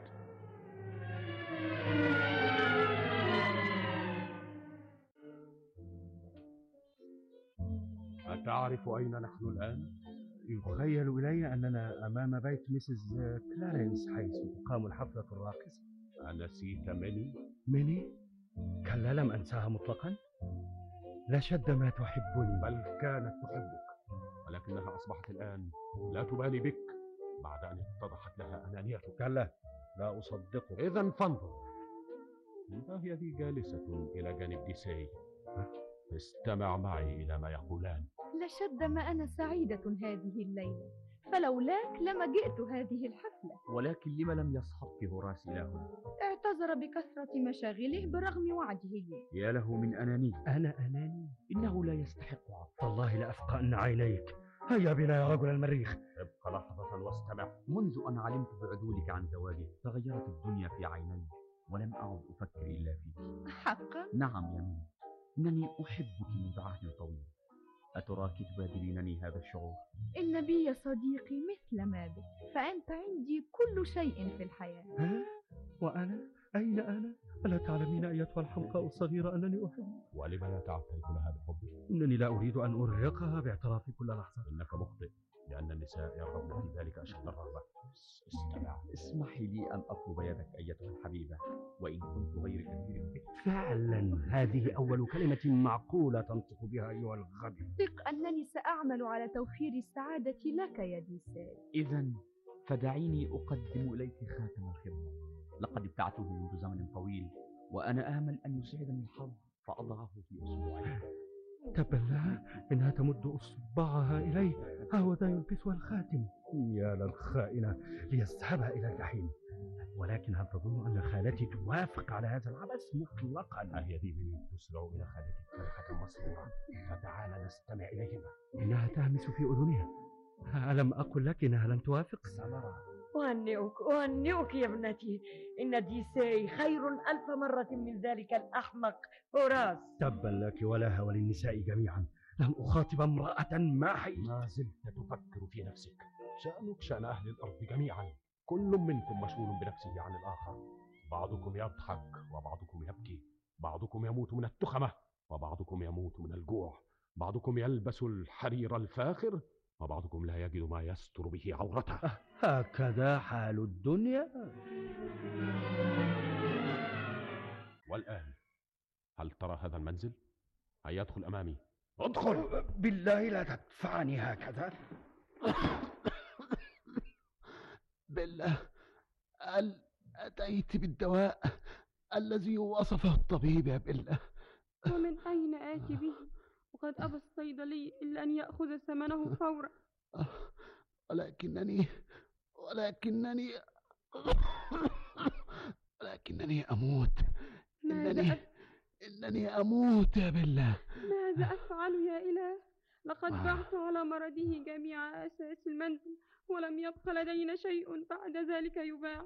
أتعرف أين نحن الآن؟ يخيل إلي أننا أمام بيت مسز كلارنس حيث تقام الحفلة الراقصة. أنسيت ميني؟ ميني؟ كلا، لم أنساها مطلقا. لشد ما تحبني. بل كانت تحبك، ولكنها أصبحت الآن لا تبالي بك بعد أن اتضحت لها أنانيتك. كلا، لا أصدقه. إذن فانظر، هي ذي جالسة إلى جانب ديساي. استمع معي إلى ما يقولان. لشد ما أنا سعيدة هذه الليلة، فلولاك لما جئت هذه الحفلة. ولكن لما لم يصحبك هوراس إلى هنا؟ اعتذر بكثرة مشاغله برغم وعده. يا له من أناني. أنا أناني؟ إنه لا يستحق عطف. والله لأفقأن عينيك. هيا بنا يا رجل المريخ. ابق لحظة واستمع. منذ أن علمت بعدولك عن زواجه تغيرت الدنيا في عيني، ولم أعد أفكر إلا فيك. حقا؟ نعم يا مين، إنني أحبك منذ عهد طويل. أتراك تبادلينني هذا الشعور؟ إن بي يا صديقي مثل ما بك، فأنت عندي كل شيء في الحياة. وأنا؟ أين أنا؟ ألا تعلمين أيتها الحمقاء الصغيرة أنني أحبك؟ ولم لا تعترف لها بحبك؟ إنني لا أريد أن أرهقها باعترافي كل لحظة. إنك مخطئ، لأن النساء يرغبن في ذلك أشد الرغبة. استمع. اسمحي لي أن أطلب يدك أيتها الحبيبة، وإن كنت غير كثير بك. فعلا هذه أول كلمة معقولة تنطق بها أيها الغبي. ثق أنني سأعمل على توفير السعادة لك يا ديساي. إذن فدعيني أقدم إليك خاتم الخبرة. لقد ابتعته منذ زمن طويل، وأنا آمل أن يسعدني الحظ فأضعه في أصبعي. تبا لها، إنها تمد إصبعها إلي، هو ذا يلبسها الخاتم. يا للخائنة، ليذهبها إلى الجحيم. ولكن هل تظن أن خالتي توافق على هذا العبث مطلقا؟ هي ذي من تسرع إلى خالتك فرحة مسرورة، فتعال نستمع إليهما. إنها تهمس في أذنها. ألم أقل لك إنها لن توافق؟ سنرى. أهنئك يا ابنتي، إن ديساي خير 1000 مرة من ذلك الأحمق هوراس. تبا لك ولها وللنساء جميعا، لن أخاطب امرأة ما حيث. ما زلت تفكر في نفسك. شأنك شأن أهل الأرض جميعا، كل منكم مشغول بنفسه عن الآخر. بعضكم يضحك وبعضكم يبكي، بعضكم يموت من التخمة وبعضكم يموت من الجوع، بعضكم يلبس الحرير الفاخر وبعضكم لا يجد ما يستر به عورته. هكذا حال الدنيا. والآن هل ترى هذا المنزل؟ هيا ادخل أمامي. ادخل. بالله لا تدفعني هكذا. بالله، هل أتيت بالدواء الذي وصفه الطبيب يا بالله؟ ومن أين آتي به؟ وقد أبى الصيدلي إلا أن يأخذ ثمنه فورا. ولكنني أموت. إنني أموت يا بالله. ماذا أفعل يا إله؟ لقد بعت على مرضه جميع أساس المنزل، ولم يبق لدينا شيء بعد ذلك يباع.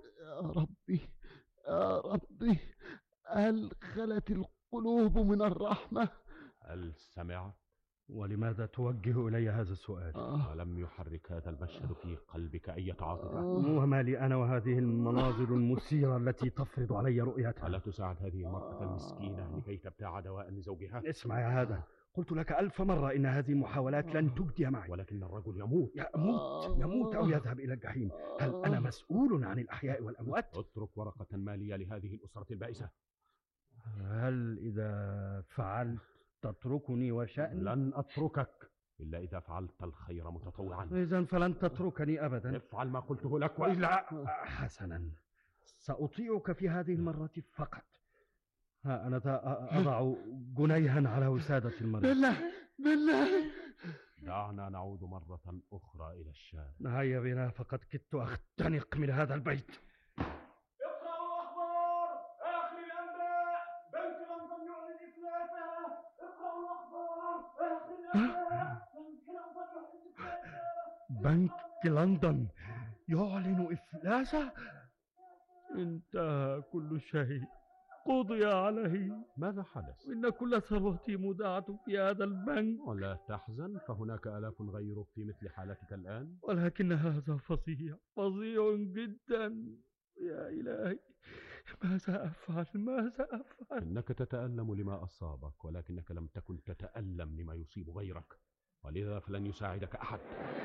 يا ربي، هل خلت القلوب من الرحمة؟ هل سمعت؟ ولماذا توجه إلي هذا السؤال؟ ولم يحرك هذا المشهد في قلبك أي عاطفة؟ وما لي أنا وهذه المناظر المثيرة التي تفرض علي رؤيتها؟ ألا تساعد هذه المرأة المسكينة لكي تبتاع دواء لزوجها؟ اسمع يا هذا، قلت لك 1000 مرة إن هذه المحاولات لن تجدي معي. ولكن الرجل يموت أو يذهب إلى الجحيم. هل أنا مسؤول عن الأحياء والأموات؟ اترك ورقة مالية لهذه الأسرة البائسة. هل إذا فعلت تتركني وشأني؟ لن أتركك إلا إذا فعلت الخير متطوعا. إذن فلن تتركني أبدا. افعل ما قلته لك وإلا. حسنا، سأطيعك في هذه المرة فقط. ها أنا أضع جنيها على وسادة المريض. بالله دعنا نعود مرة أخرى إلى الشارع. هيا بنا، فقد كدت أختنق من هذا البيت. اقرأوا الأخبار، آخر الأنباء، بنك لندن يعلن إفلاسه. اقرأوا الأخبار، آخر الأنباء، بنك لندن يعلن إفلاسه. بنك لندن يعلن إفلاسه. انتهى كل شيء، قضي عليه. ماذا حدث؟ إن كل ثروتي مودعة في هذا البنك. ولا تحزن، فهناك آلاف غيرك في مثل حالتك الآن. ولكن هذا فظيع جدا. يا إلهي، ماذا أفعل؟ إنك تتألم لما أصابك، ولكنك لم تكن تتألم لما يصيب غيرك، ولذا فلن يساعدك أحد.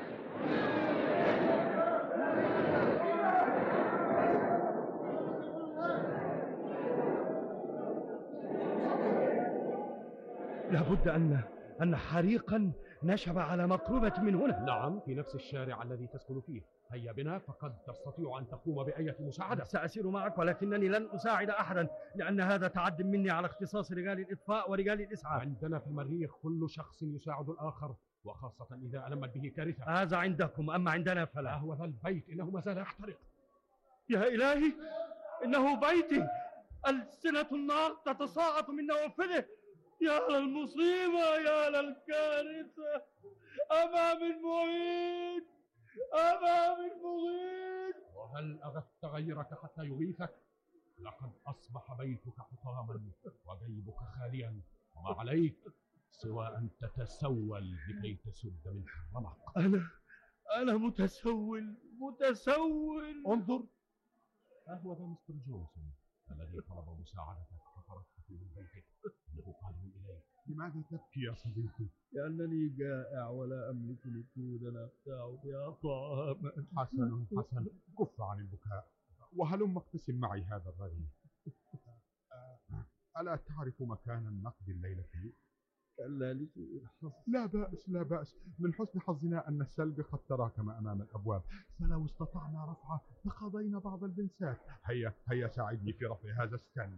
لابد أن حريقا نشب على مقربة من هنا. نعم، في نفس الشارع الذي تسكن فيه. هيا بنا، فقد تستطيع أن تقوم بأية مساعدة. سأسير معك، ولكنني لن أساعد أحدا، لأن هذا تعد مني على اختصاص رجال الإطفاء ورجال الإسعاف. عندنا في المريخ كل شخص يساعد الآخر، وخاصة إذا ألمت به كارثة. هذا عندكم، أما عندنا فلا. هو ذا البيت إنه ما زال يحترق. يا إلهي، إنه بيتي. ألسنة النار تتصاعد من نوافذه. يا للمصيبة، يا للكارثة. أمام المعيد، أمام المغيث. وهل أغثت غيرك حتى يغيثك؟ لقد أصبح بيتك حطاما وجيبك خاليا، وما عليك سوى أن تتسول لكي تسد من حرمك. أنا متسول. انظر، هو ذا مستر جونسون الذي طلب مساعدتك فطرقت من بيتك. إنه قادم إليك. لماذا تبكي يا صديقي؟ لأنني جائع ولا أملك نقودا أبتاع بها طعاما. حسن، كف عن البكاء، وهلم اقتسم معي هذا الرغيف. ألا تعرف مكان النقد الليلة فيه؟ كلا، لسوء الحظ. لا بأس، من حسن حظنا أن الثلج قد تراكم أمام الأبواب، فلو استطعنا رفعه لقضينا بعض البنسات. هيا ساعدني في رفع هذا الثلج.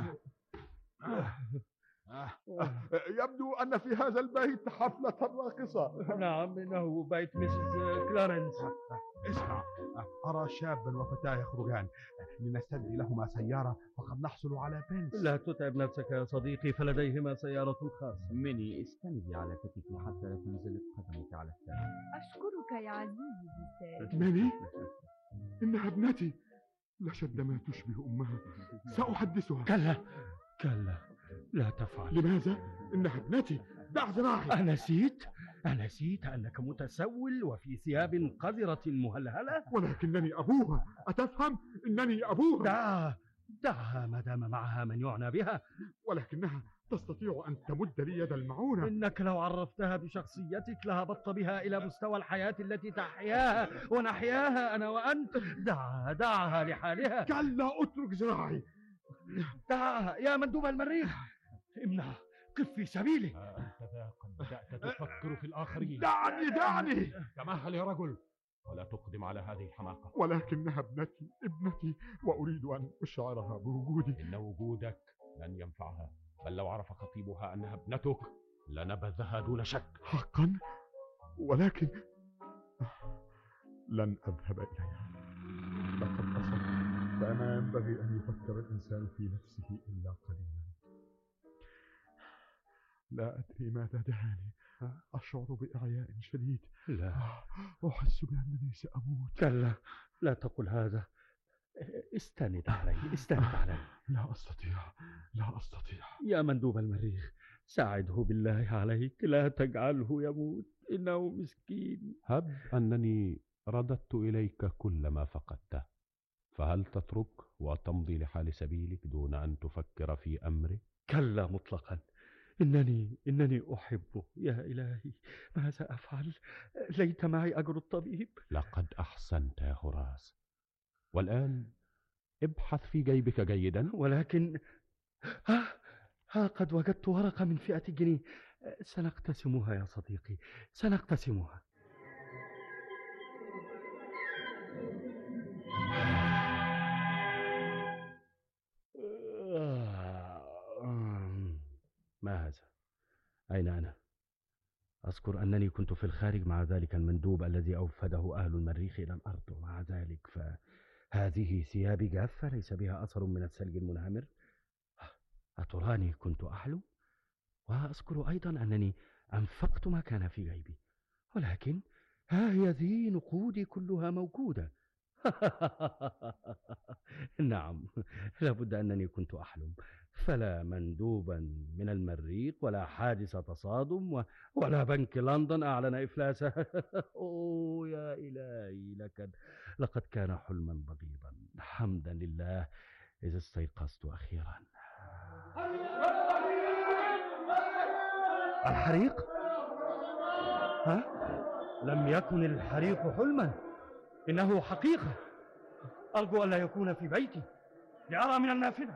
يبدو أن في هذا البيت حفلة راقصة. نعم، إنه بيت مسز كلارنس. اسمع، أرى شابا وفتاة يخرجان، لنستدعي لهما سيارة فقد نحصل على بنس. لا تتعب نفسك يا صديقي، فلديهما سيارة خاصة. ميني، استندي على كتفي حتى لا تنزل قدمك على الثلج. أشكرك يا عزيزي سيد. ميني، إنها ابنتي، لشد ما تشبه أمها. سأحدثها. كلا، لا تفعل. لماذا؟ إنها ابنتي. دع ذراعي. أنسيت أنك متسول وفي ثياب قذرة مهلهلة. ولكنني أبوها، أتفهم؟ إنني أبوها. دعها ما دام معها من يعنى بها. ولكنها تستطيع أن تمد لي يد المعونة. إنك لو عرفتها بشخصيتك لهبطت بها إلى مستوى الحياة التي تحياها ونحياها أنا وأنت. دعها لحالها. كلا، أترك ذراعي. دعها يا مندوب المريخ. امنع، قف في سبيلي. أنت ذا قد بدأت تفكر في الآخرين. دعني. تمهل يا رجل، ولا تقدم على هذه الحماقة. ولكنها ابنتي وأريد أن أشعرها بوجودي. إن وجودك لن ينفعها، بل لو عرف خطيبها أنها ابنتك لنبذها دون شك. حقا؟ ولكن لن أذهب إليها. لقد أصبت، فما ينبغي أن يفكر الإنسان في نفسه إلا قليلا. لا أدري ماذا دهاني، أشعر بإعياء شديد. لا، أحس بأنني سأموت. كلا، لا تقل هذا. استند علي. لا أستطيع. يا مندوب المريخ، ساعده بالله عليك، لا تجعله يموت، إنه مسكين. هب أنني رددت إليك كل ما فقدته، فهل تترك وتمضي لحال سبيلك دون أن تفكر في أمره؟ كلا مطلقا. إنني أحبه. يا إلهي، ماذا أفعل؟ ليت معي أجر الطبيب. لقد أحسنت يا هراس، والآن ابحث في جيبك جيدا. ولكن قد وجدت ورقة من 100 جنيه. سنقتسمها يا صديقي، سنقتسمها. ما هذا؟ أين أنا؟ أذكر أنني كنت في الخارج مع ذلك المندوب الذي أوفده أهل المريخ إلى الأرض، ومع ذلك فهذه ثيابي جافة ليس بها أثر من الثلج المنهمر. أتراني كنت أحلم؟ وأذكر أيضا أنني أنفقت ما كان في جيبي، ولكن ها هي ذي نقودي كلها موجودة. نعم، لابد أنني كنت أحلم، فلا مندوبا من المريخ ولا حادث تصادم ولا بنك لندن أعلن إفلاسه. أوه يا إلهي، لقد كان حلما بغيضا. حمدا لله إذا استيقظت أخيرا. الحريق؟ لم يكن الحريق حلما، إنه حقيقة. أرجو ألا يكون في بيتي لأرى من النافذة.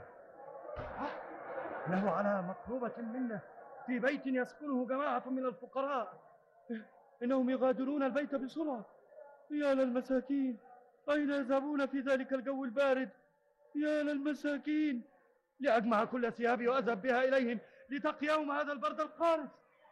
إنه على مقربة منا في بيت يسكنه جماعة من الفقراء. إنهم يغادرون البيت بسرعة. يا للمساكين، أين يذهبون في ذلك الجو البارد؟ يا للمساكين، لأجمع كل ثيابي وأذهب بها إليهم لتقيهم هذا البرد القارس.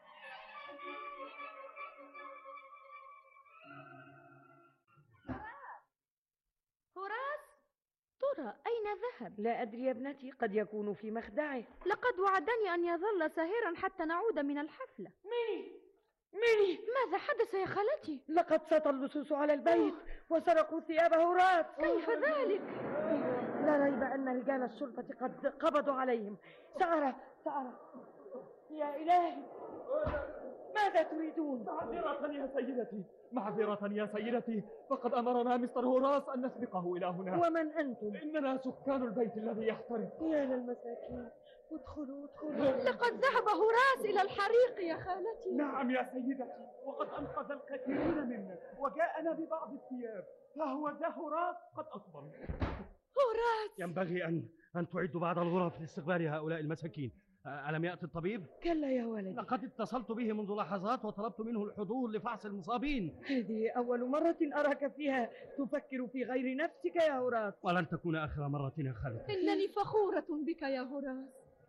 ترى أين ذهب؟ لا أدري يا ابنتي، قد يكون في مخدعه. لقد وعدني أن يظل ساهرا حتى نعود من الحفلة. ميني، ماذا حدث يا خالتي؟ لقد سطى اللصوص على البيت وسرقوا ثياب هراس. كيف ذلك؟ لا ريب أن رجال الشرطة قد قبضوا عليهم. سأرى. يا إلهي، ماذا تريدون؟ معذرة يا سيدتي، فقد أمرنا مستر هوراس أن نسبقه إلى هنا. ومن أنتم؟ إننا سكان البيت الذي يحترق. يا للمساكين، ادخلوا. لقد ذهب هوراس إلى الحريق يا خالتي. نعم يا سيدتي، وقد أنقذ الكثيرين منا وجاءنا ببعض الثياب، فهو ذا هوراس قد أصبر. هوراس، ينبغي أن تعدوا بعض الغرف لاستقبال هؤلاء المساكين. ألم يأتي الطبيب؟ كلا يا ولدي، لقد اتصلت به منذ لحظات وطلبت منه الحضور لفحص المصابين. هذه أول مرة أراك فيها تفكر في غير نفسك يا هوراس. ولن تكون آخر مرة يا خالتي. إنني فخورة بك يا هوراس.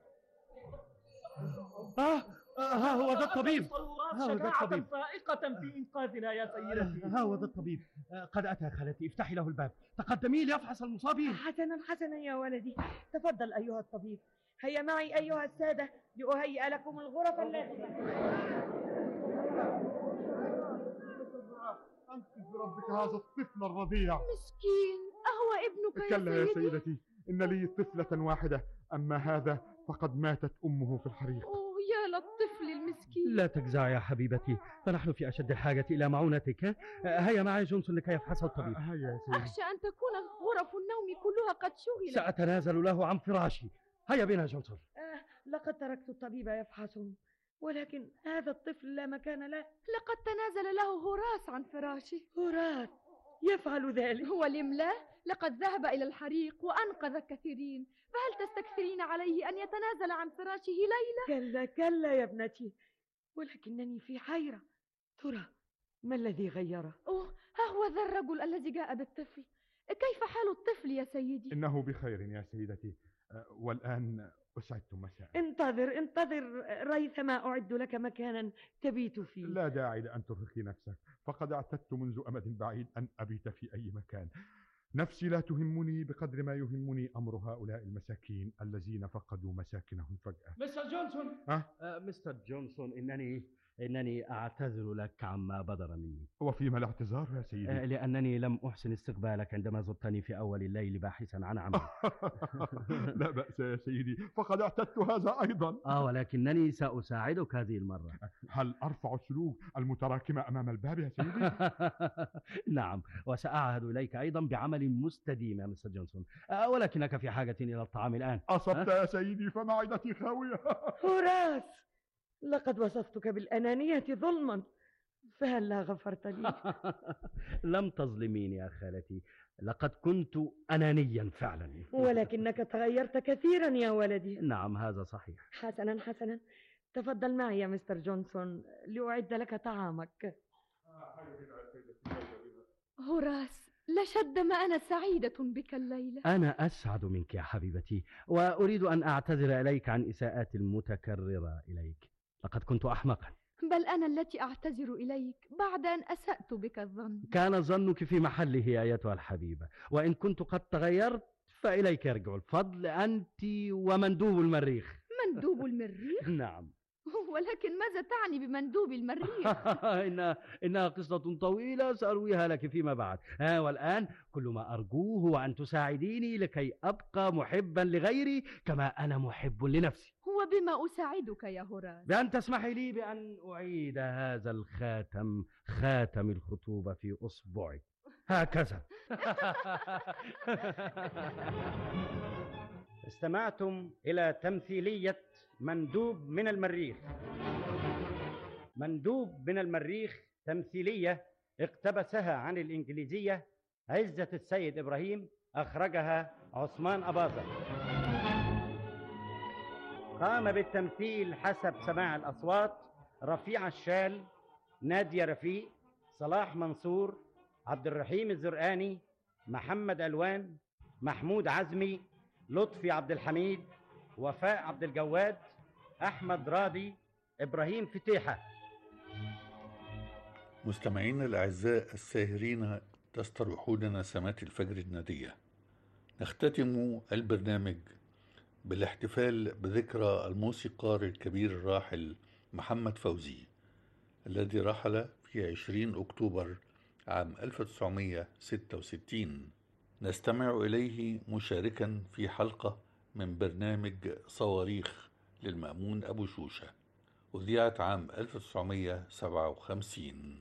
ها هو ذا الطبيب. شجاعة فائقة في إنقاذنا يا سيدتي. ها هو ذا الطبيب، قد أتى خالتي. افتحي له الباب، تقدمي ليفحص المصابين. حسنا يا ولدي، تفضل أيها الطبيب. هيا معي أيها السادة لأهيئ لكم الغرف التي. أنقذ بربك هذا الطفل الرضيع. مسكين، أهو ابنك يا كلا يا سيدتي، إن لي طفلة واحدة، أما هذا فقد ماتت أمه في الحريق. أوه يا للطفل المسكين. لا تجزعي يا حبيبتي، فنحن في أشد الحاجة إلى معونتك. هيا معي جونسون لكي يفحص الطبيب. هيا يا سيدي. أخشى أن تكون غرف النوم كلها قد شغلت. سأتنازل له عن فراشي. هيا بنا جونسون. لقد تركت الطبيب يفحصهم، ولكن هذا الطفل لا مكان له. لقد تنازل له هوراس عن فراشه. هوراس يفعل ذلك؟ هو لا، لقد ذهب إلى الحريق وأنقذ الكثيرين، فهل تستكثرين عليه أن يتنازل عن فراشه ليلة؟ كلا يا ابنتي، ولكنني في حيرة. ترى ما الذي غيره؟ أوه، ها هو ذا الرجل الذي جاء بالطفل. كيف حال الطفل يا سيدي؟ إنه بخير يا سيدتي، والآن أسعدتم مساء. انتظر انتظر، ريثما أعد لك مكانا تبيت فيه. لا داعي لأن ترهقي نفسك، فقد اعتدت منذ أمد بعيد أن أبيت في أي مكان. نفسي لا تهمني بقدر ما يهمني أمر هؤلاء المساكين الذين فقدوا مساكنهم فجأة. مستر جونسون. مستر جونسون، إنني أعتذر لك عما بدر مني. وفيما الاعتذار يا سيدي؟ لأنني لم أحسن استقبالك عندما زرتني في أول الليل باحثا عن عمل. لا بأس يا سيدي، فقد اعتدت هذا أيضا. ولكنني سأساعدك هذه المرة. هل أرفع السلوك المتراكمة أمام الباب يا سيدي؟ نعم، وسأعهد إليك أيضا بعمل مستديم يا مستر جونسون، ولكنك في حاجة إلى الطعام الآن. أصبت يا سيدي، فمعدتي خاوية. هوراس، لقد وصفتك بالأنانية ظلما، فهل لا غفرت لي؟ لم تظلميني يا خالتي، لقد كنت أنانيا فعلا. ولكنك تغيرت كثيرا يا ولدي. نعم، هذا صحيح. حسنا حسنا، تفضل معي يا مستر جونسون لأعد لك طعامك. هوراس، لشد ما أنا سعيدة بك الليلة. أنا أسعد منك يا حبيبتي، وأريد أن أعتذر إليك عن إساءات المتكررة إليك. لقد كنت أحمقا. بل أنا التي أعتذر إليك بعد أن أسأت بك الظن. كان ظنك في محله يا أيتها الحبيبة، وإن كنت قد تغيرت فإليك يرجع الفضل، أنت ومندوب المريخ. مندوب المريخ؟ نعم. ولكن ماذا تعني بمندوب المريخ؟ إنها قصة طويلة سأرويها لك فيما بعد. والآن كل ما أرجوه هو أن تساعديني لكي أبقى محبا لغيري كما أنا محب لنفسي. وبما أساعدك يا هوراس؟ بأن تسمحي لي بأن أعيد هذا الخاتم، خاتم الخطوبة، في أصبعي هكذا. استمعتم إلى تمثيلية مندوب من المريخ. مندوب من المريخ تمثيلية اقتبسها عن الإنجليزية عزة السيد إبراهيم، أخرجها عثمان أباظة. قام بالتمثيل حسب سماع الأصوات رفيع الشال، نادية رفيق، صلاح منصور، عبد الرحيم الزرقاني، محمد ألوان، محمود عزمي، لطفي عبد الحميد، وفاء عبد الجواد، أحمد راضي، إبراهيم فتيحة. مستمعينا الأعزاء الساهرين تستروحون نسمات الفجر الندية، نختتم البرنامج بالاحتفال بذكرى الموسيقار الكبير الراحل محمد فوزي الذي رحل في 20 أكتوبر عام 1966. نستمع إليه مشاركا في حلقة من برنامج صواريخ للمأمون أبو شوشة، أذيعت عام 1957.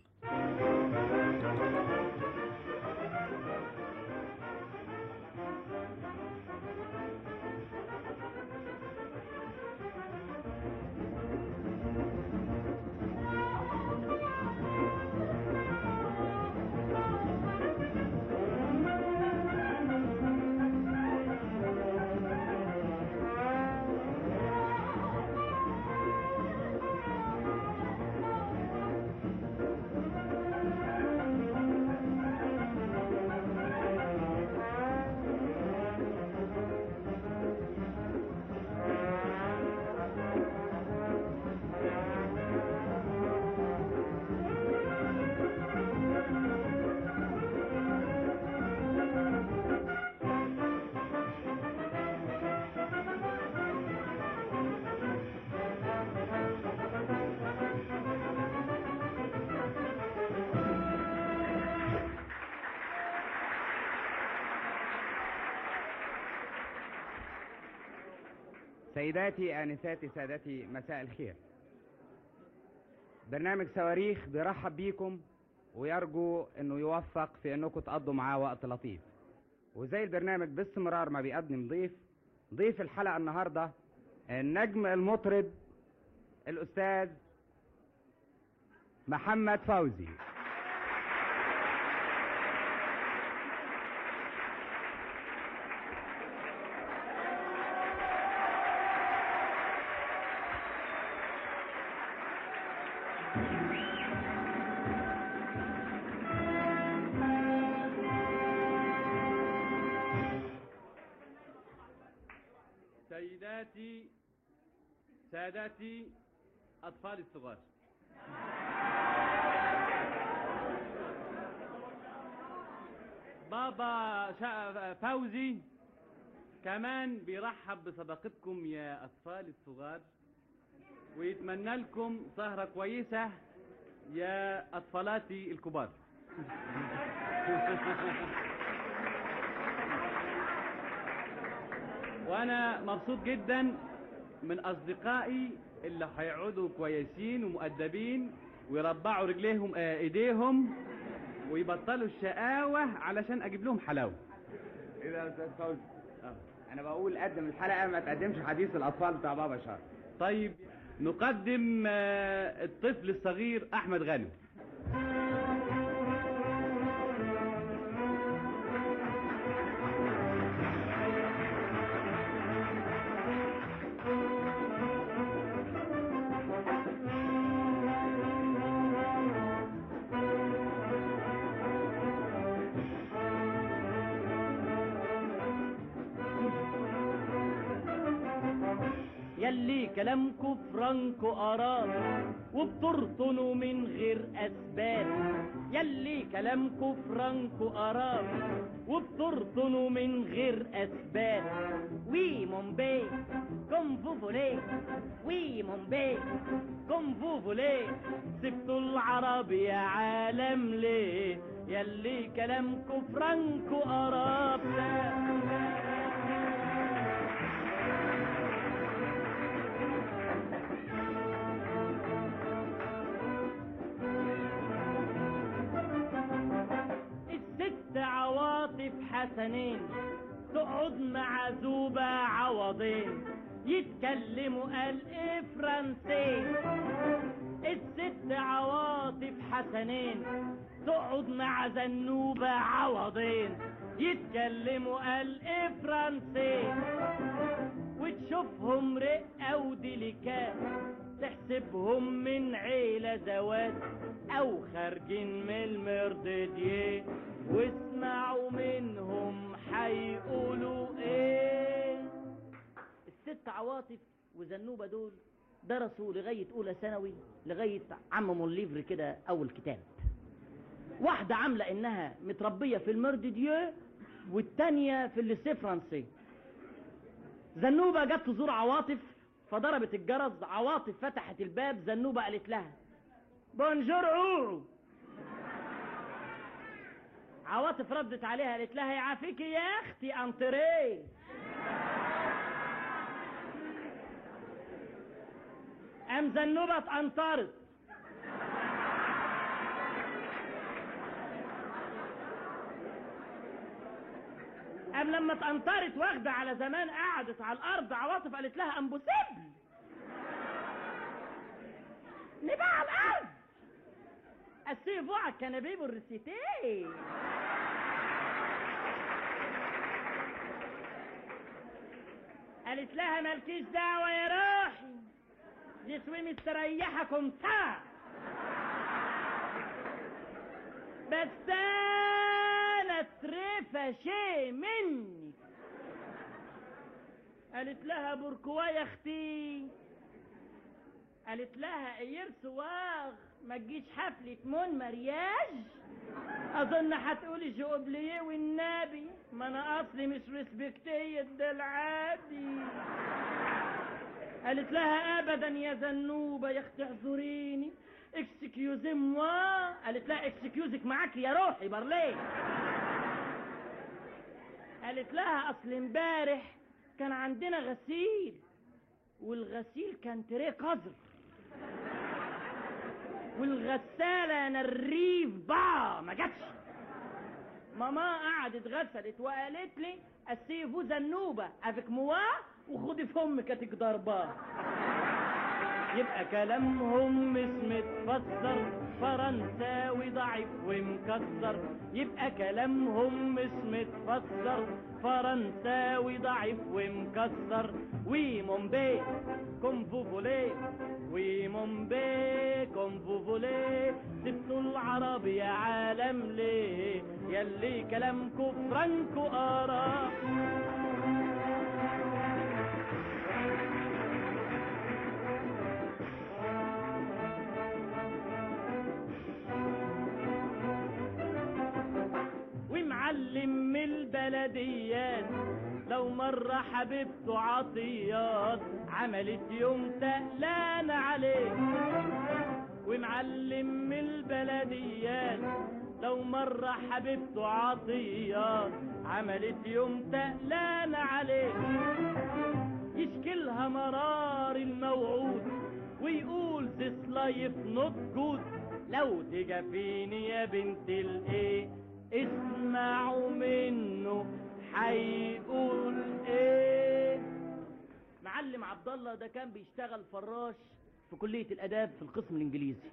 سيداتي آنساتي سادتي، مساء الخير. برنامج صواريخ بيرحب بيكم ويرجو انه يوفق في انكم تقضوا معاه وقت لطيف. وزي البرنامج باستمرار ما بيقدم ضيف الحلقة النهاردة النجم المطرب الأستاذ محمد فوزي. سيداتي سادتي أطفال الصغار، بابا فوزي كمان بيرحب بصداقتكم يا أطفال الصغار، ويتمنى لكم سهرة كويسة يا أطفالاتي الكبار. وأنا مبسوط جدا من أصدقائي اللي هيقعدوا كويسين ومؤدبين ويربعوا رجليهم ايديهم ويبطلوا الشقاوة علشان اجيب لهم حلاوة. ايه ده يا استاذ فوزي؟ انا بقول قدم الحلقة ما تقدمش حديث الاطفال بتاع بابا شهر. طيب نقدم الطفل الصغير احمد غانم. يلي كلامكو فرانكو آرام وبترطنوا من غير أسباب، يلي كلامكو فرانكو آرام وبترطنوا من غير أسباب. وي مومبي كوم فو فولي، وي مومبي كوم فو فولي، سبتوا العرب يا عالم ليه؟ يلي كلامكو فرانكو آرام. عواطف حسنين تقعد مع زوبة عوضين يتكلموا قال ايه فرنسي. الست عواطف حسنين تقعد مع زنوبة عوضين يتكلموا قال ايه فرنسي، وتشوفهم رقة وديليكات تحسبهم من عيلة زوات او خارجين من المردديه، واسمعوا منهم حيقولوا ايه. الست عواطف وزنوبة دول درسوا لغاية اولى ثانوي لغاية عمموا الليفر كده اول كتاب. واحدة عاملة انها متربية في المردديه والتانية في الليسيه فرنسي. زنوبة جت تزور عواطف فضربت الجرس، عواطف فتحت الباب، زنوبة قالت لها بونجور عورو. عواطف ردت عليها قالت لها يعافيكي يا اختي انتريه. قام زنوبة اتقنطرت. قام لما اتقنطرت واخده على زمان قعدت على الارض، عواطف قالت لها امبوسيبل نبقى على الارض السيفو على الكنبيه والريسيتيه. قالت لها مالكيش دعوه يا روحي جسمي مستريحه كمتها، بس انا اترفى شيء منك. قالت لها بوركوا يا اختي. قالت لها اير سواغ ما تجيش حفلة مون مرياج. اظن هتقولي جوبليه والنبي، ما انا اصلي مش ريسبكتيه ده العادي. قالت لها ابدا يا زنوبه يا اختي اعذريني اكسكيوزي موا. قالت لها اكسكيوزك معاك يا روحي برليه. قالت لها اصل امبارح كان عندنا غسيل والغسيل كان تريه قذر والغسالة نريف ما جاتش. ماما قعدت غسلت وقالت لي السيفو زنوبة افك موا وخدي في امك هتك ضرباه. يبقى كلامهم مش متفسر فرنساوي ضعيف ومكسر. يبقى كلامهم مش متفسر فرنساوي ضعيف ومكسر. وي مومبي كوم فو فولي، وي مومبي كوم فو فولي، سبتوا العرب يا عالم ليه؟ يلي كلامكو فرانكو آراء. البلديات لو مرة حبيبته عطيات عملت يوم تقلان عليه. ومعلم من البلديات لو مرة حبيبته عطيات عملت يوم تقلان عليه. يشكلها مرار الموعود ويقول this life not good. لو تجافيني يا بنت الايه اسمعوا منه هيقول ايه. معلم عبد الله ده كان بيشتغل فراش في كلية الاداب في القسم الانجليزي.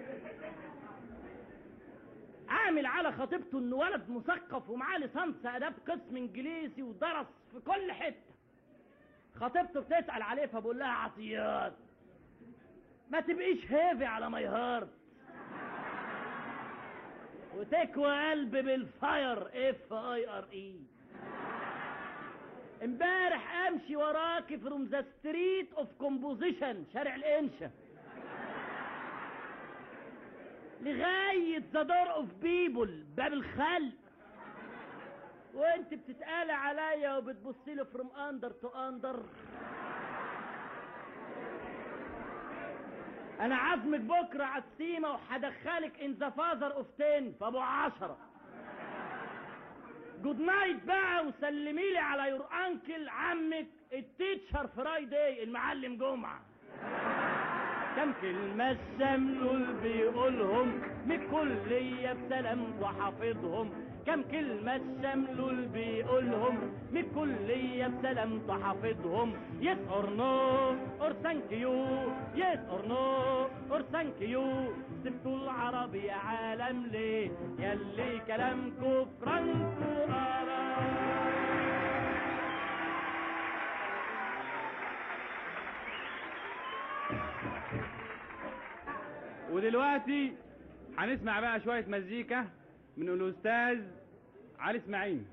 عامل على خطيبته انه ولد مثقف ومعاه ليسانس اداب قسم انجليزي ودرس في كل حته. خطيبته بتسال عليه فبقول لها عطيات ما تبقيش هيفي على ماي هارت وتكوى قلبي بالفاير FIRE. امبارح امشي وراكي فروم ذا ستريت اوف كومبوزيشن شارع الانشا لغايه ذا دور اوف بيبل باب الخلق وانت بتتقالي عليا وبتبصي لي فروم اندر تو اندر. انا عازمك بكره على السيما وهدخلك ان ذا فازر اوف 10 فابو 10. جود نايت بقى وسلمي لي على يور انكل عمك التيتشر فرايداي المعلم جمعه. كم كلمة الشملول بيقولهم من الكلية بسلام وحافظهم. كم كلمة الشملول بيقولهم من الكلية بسلام تحافظهم. yes or no or thank you yes or no or thank you. سبتوا العربي يا عالم ليه يلي كلامكو فرانكو ودلوقتي هنسمع بقى شوية مزيكا من الأستاذ علي إسماعيل.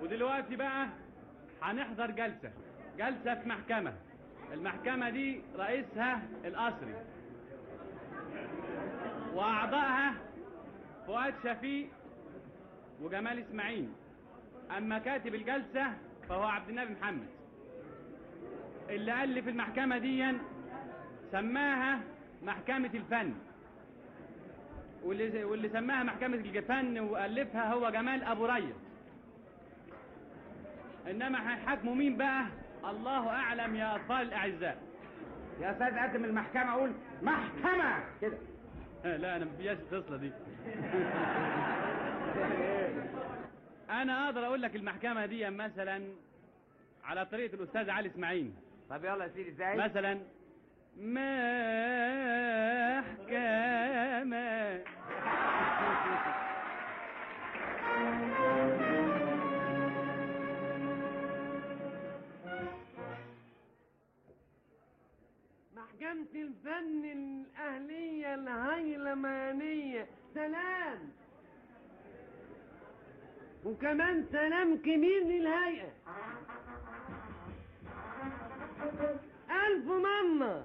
ودلوقتي بقى هنحضر جلسة في محكمة. المحكمة دي رئيسها القصري، وأعضائها فؤاد شفيق وجمال إسماعيل. أما كاتب الجلسة فهو عبد النبي محمد. اللي ألف المحكمة دي سماها محكمة الفن، واللي سماها محكمة الفن وألفها هو جمال أبو ريا. إنما هيحاكموا مين بقى؟ الله أعلم يا أطفال الأعزاء. يا أستاذ قدم المحكمة، أقول محكمة كده. لا أنا مبياش الخصلة دي. أنا أقدر أقول لك المحكمة دي مثلا على طريقة الأستاذ علي إسماعيل. طب يلا يا سيدي، إزاي؟ مثلا محكمة. محكمة الفن الأهلية الهيلمانية، سلام، وكمان سلام كبير للهيئة. ألف ماما.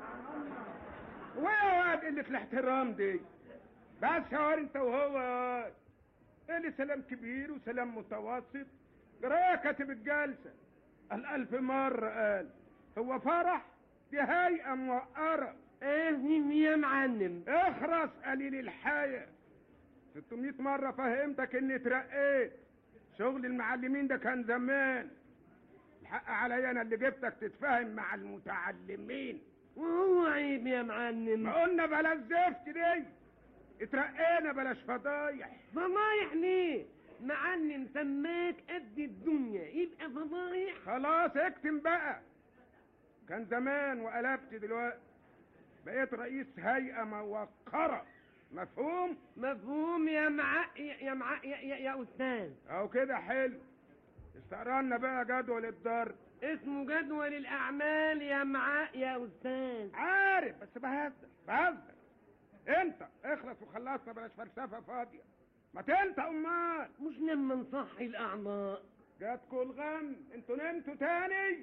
ويا واد قلة الاحترام دي، بس شاور انت وهو. اللي سلام كبير وسلام متوسط، قرايه كاتب الجلسة الألف مرة قال هو فرح، دي هيئة موقرة. ايه يا معلم؟ اخرس قليل الحياة. 600 مرة فهمتك اني اترقيت. شغل المعلمين ده كان زمان. الحق عليا انا اللي جبتك تتفاهم مع المتعلمين. وهو عيب يا معلم. ما قلنا بلاش زفت دي، اترقينا بلاش فضايح. فضايح ليه؟ معلم سماك قد الدنيا يبقى فضايح؟ خلاص اكتم بقى. كان زمان وقلبت دلوقتي، بقيت رئيس هيئة موقرة. مفهوم؟ مفهوم يا أستاذ. أو كده حلو. استقرالنا بقى جدول الضرب. اسمه جدول الأعمال يا أستاذ. عارف، بس بهزر. انت اخلص وخلصنا، بلاش فلسفة فاضية. ما انت امال. مش لما نصحي الأعضاء جاتكوا الغم، انتوا نمتوا تاني.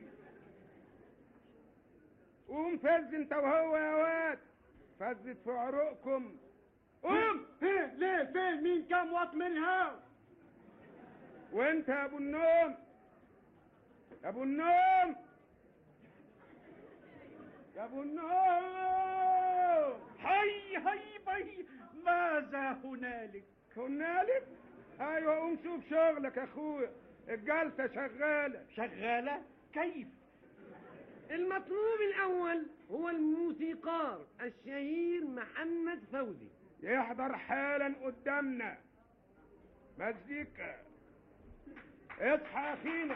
قوم فز انت وهو يا واد، فزت في عروقكم. قوم. ليه؟ فين؟ مين كام واط منها؟ وانت يا ابو النوم، يا ابو النوم، يا ابو النوم. هي بي، ماذا هنالك؟ هنالك؟ ايوه، قوم شوف شغلك يا اخويا. الجلسة شغالة؟ كيف؟ المطلوب الأول هو الموسيقار الشهير محمد فوزي يحضر حالا قدامنا. مزيكا. اصحى يا اخينا،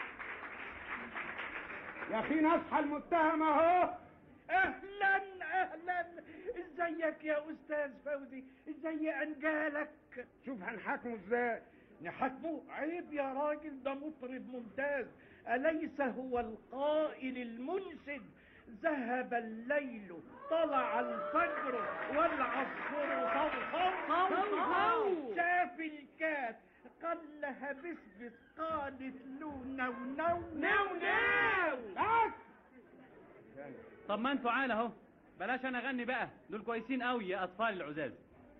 يا اخينا اصحى، المتهم اهو. اهلا. ازيك يا استاذ فوزي؟ ازاي انجالك؟ شوف هنحاكمه ازاي. نحاكمه؟ عيب يا راجل، ده مطرب ممتاز. أليس هو القائل المنشد ذهب الليل طلع الفجر والعصفور صوصو شاف الكاف قال لها بسبس قالت له نو نو نو نو. طب ما انتوا عال اهو، بلاش انا اغني بقى، دول كويسين قوي يا اطفال العزاز.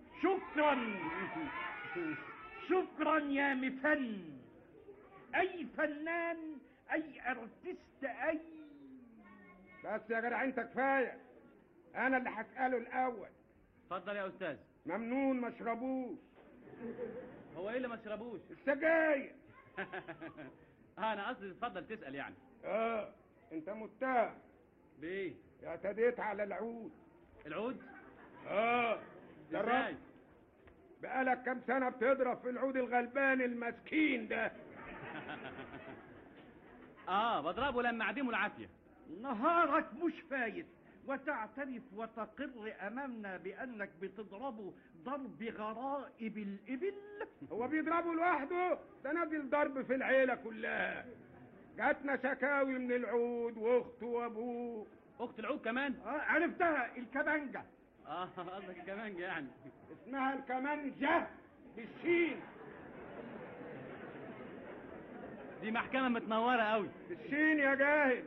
شكرا يا مفن. اي فنان، اي ارتست، اي. بس يا جدع انت كفايه، انا اللي هساله الاول. اتفضل يا استاذ. ممنون ما اشربوش. هو ايه اللي ما اشربوش؟ السجاير. انا قصدي اتفضل تسال يعني. انت متهم بايه؟ اعتديت على العود. العود؟ ازاي؟ بقالك كام سنه بتضرب في العود الغلبان المسكين ده. بضربه لما اعدمه العافيه. نهارك مش فايت، وتعترف وتقر امامنا بانك بتضربه ضرب غرائب الابل. هو بيضربه لوحده؟ ده نازل ضرب في العيله كلها. جاتنا شكاوي من العود واخته وابوه. اخت العود كمان؟ عرفتها، الكمانجه. قصدك الكمانجه يعني. اسمها الكمانجه بالشين. دي محكمة متنورة قوي. الشين يا جاهل.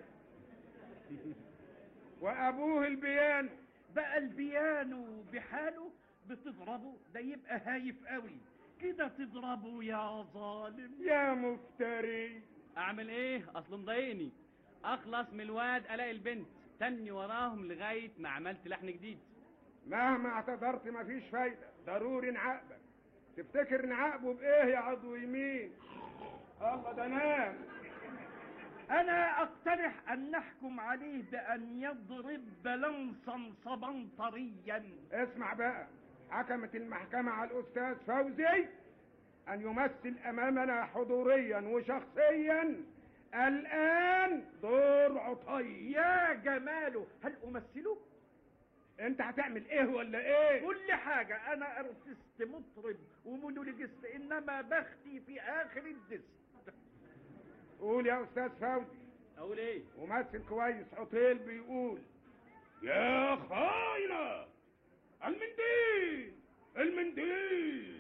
وابوه البيانو. بقى البيانو بحاله بتضربه؟ ده يبقى هايف قوي كده تضربه يا ظالم يا مفتري. اعمل ايه؟ اصله مضايقني. اخلص من الواد الاقي البنت تني وراهم لغاية ما عملت لحن جديد. مهما اعتذرت مفيش فايدة، ضروري نعاقبك. تفتكر نعاقبه بايه يا عضو يمين؟ الله ده نام. انا اقترح ان نحكم عليه بان يضرب بلنصا صبنطريا. اسمع بقى، حكمت المحكمة على الاستاذ فوزي ان يمثل امامنا حضوريا وشخصيا الان دور عطي. يا جماله، هل امثله؟ انت هتعمل ايه ولا ايه؟ كل حاجة. انا ارتست مطرب ومونولوجست، انما بختي في اخر الدست. قول يا استاذ فوزي. اقول ايه؟ ممثل كويس. عطيل بيقول: يا خاينة، المنديل المنديل،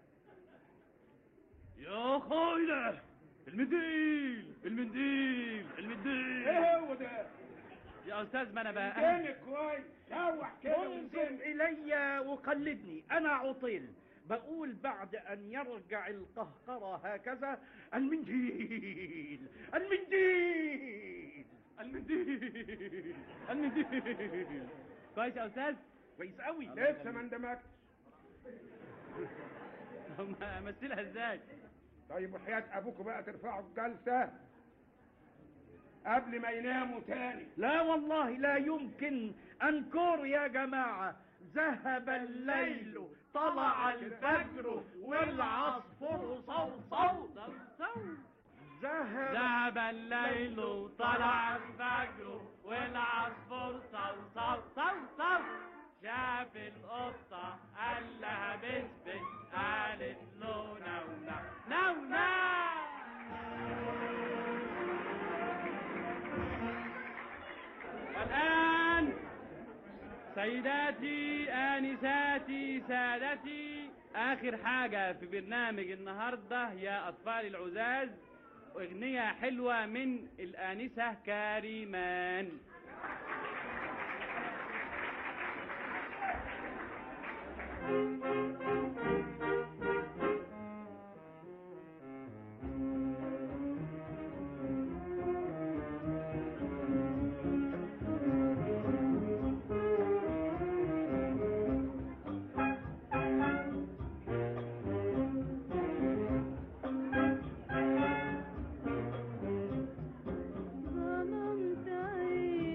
يا خاينة، المنديل المنديل المنديل. ايه هو ده يا استاذ؟ ما انا بقى كان كويس. شوح كده انظر الي وقلدني. انا عطيل بقول بعد ان يرجع القهقرة هكذا: المنديل المنديل المنديل المنديل. كويس يا استاذ؟ كويس قوي. لسه ما اندمجتش. امثلها ازاي؟ طيب وحياة ابوكوا بقى ترفعوا الجلسة قبل ما يناموا تاني. لا والله لا يمكن. انكور يا جماعة. ذهب الليل طلع الفجر والعصفور صوصو. ذهب الليل طلع الفجر والعصفور صوصو. شاف القطة قال لها بسبس، قالت له نونو نونو. والآن سيداتي آنساتي سادتي، آخر حاجة في برنامج النهاردة يا أطفال العزاز، أغنية حلوة من الآنسة كريمان. ظلمت عيني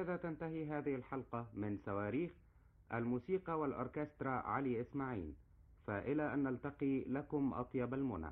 وهكذا تنتهي هذه الحلقة من صواريخ الموسيقى والأوركسترا علي إسماعيل، فإلى أن نلتقي لكم أطيب المنى.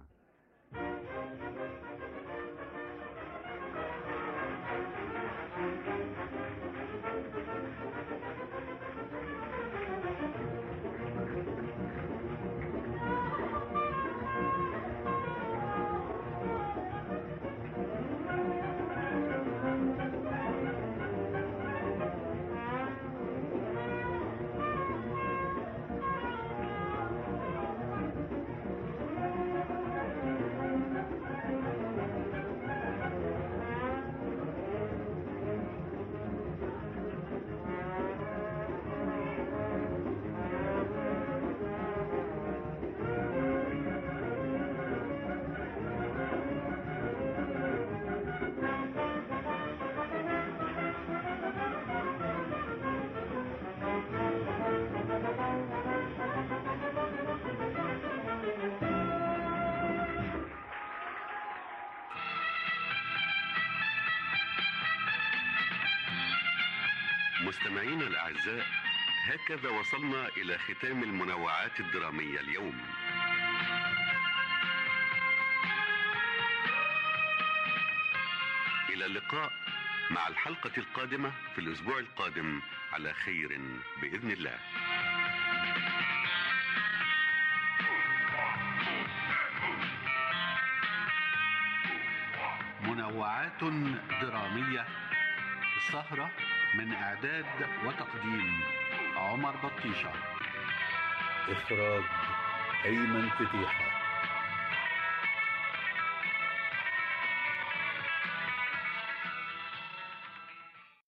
مستمعينا الأعزاء، هكذا وصلنا إلى ختام المنوعات الدرامية اليوم. إلى اللقاء مع الحلقة القادمة في الأسبوع القادم على خير بإذن الله. منوعات درامية، السهرة من إعداد وتقديم عمر بطيشة، إخراج أيمن فتيحة.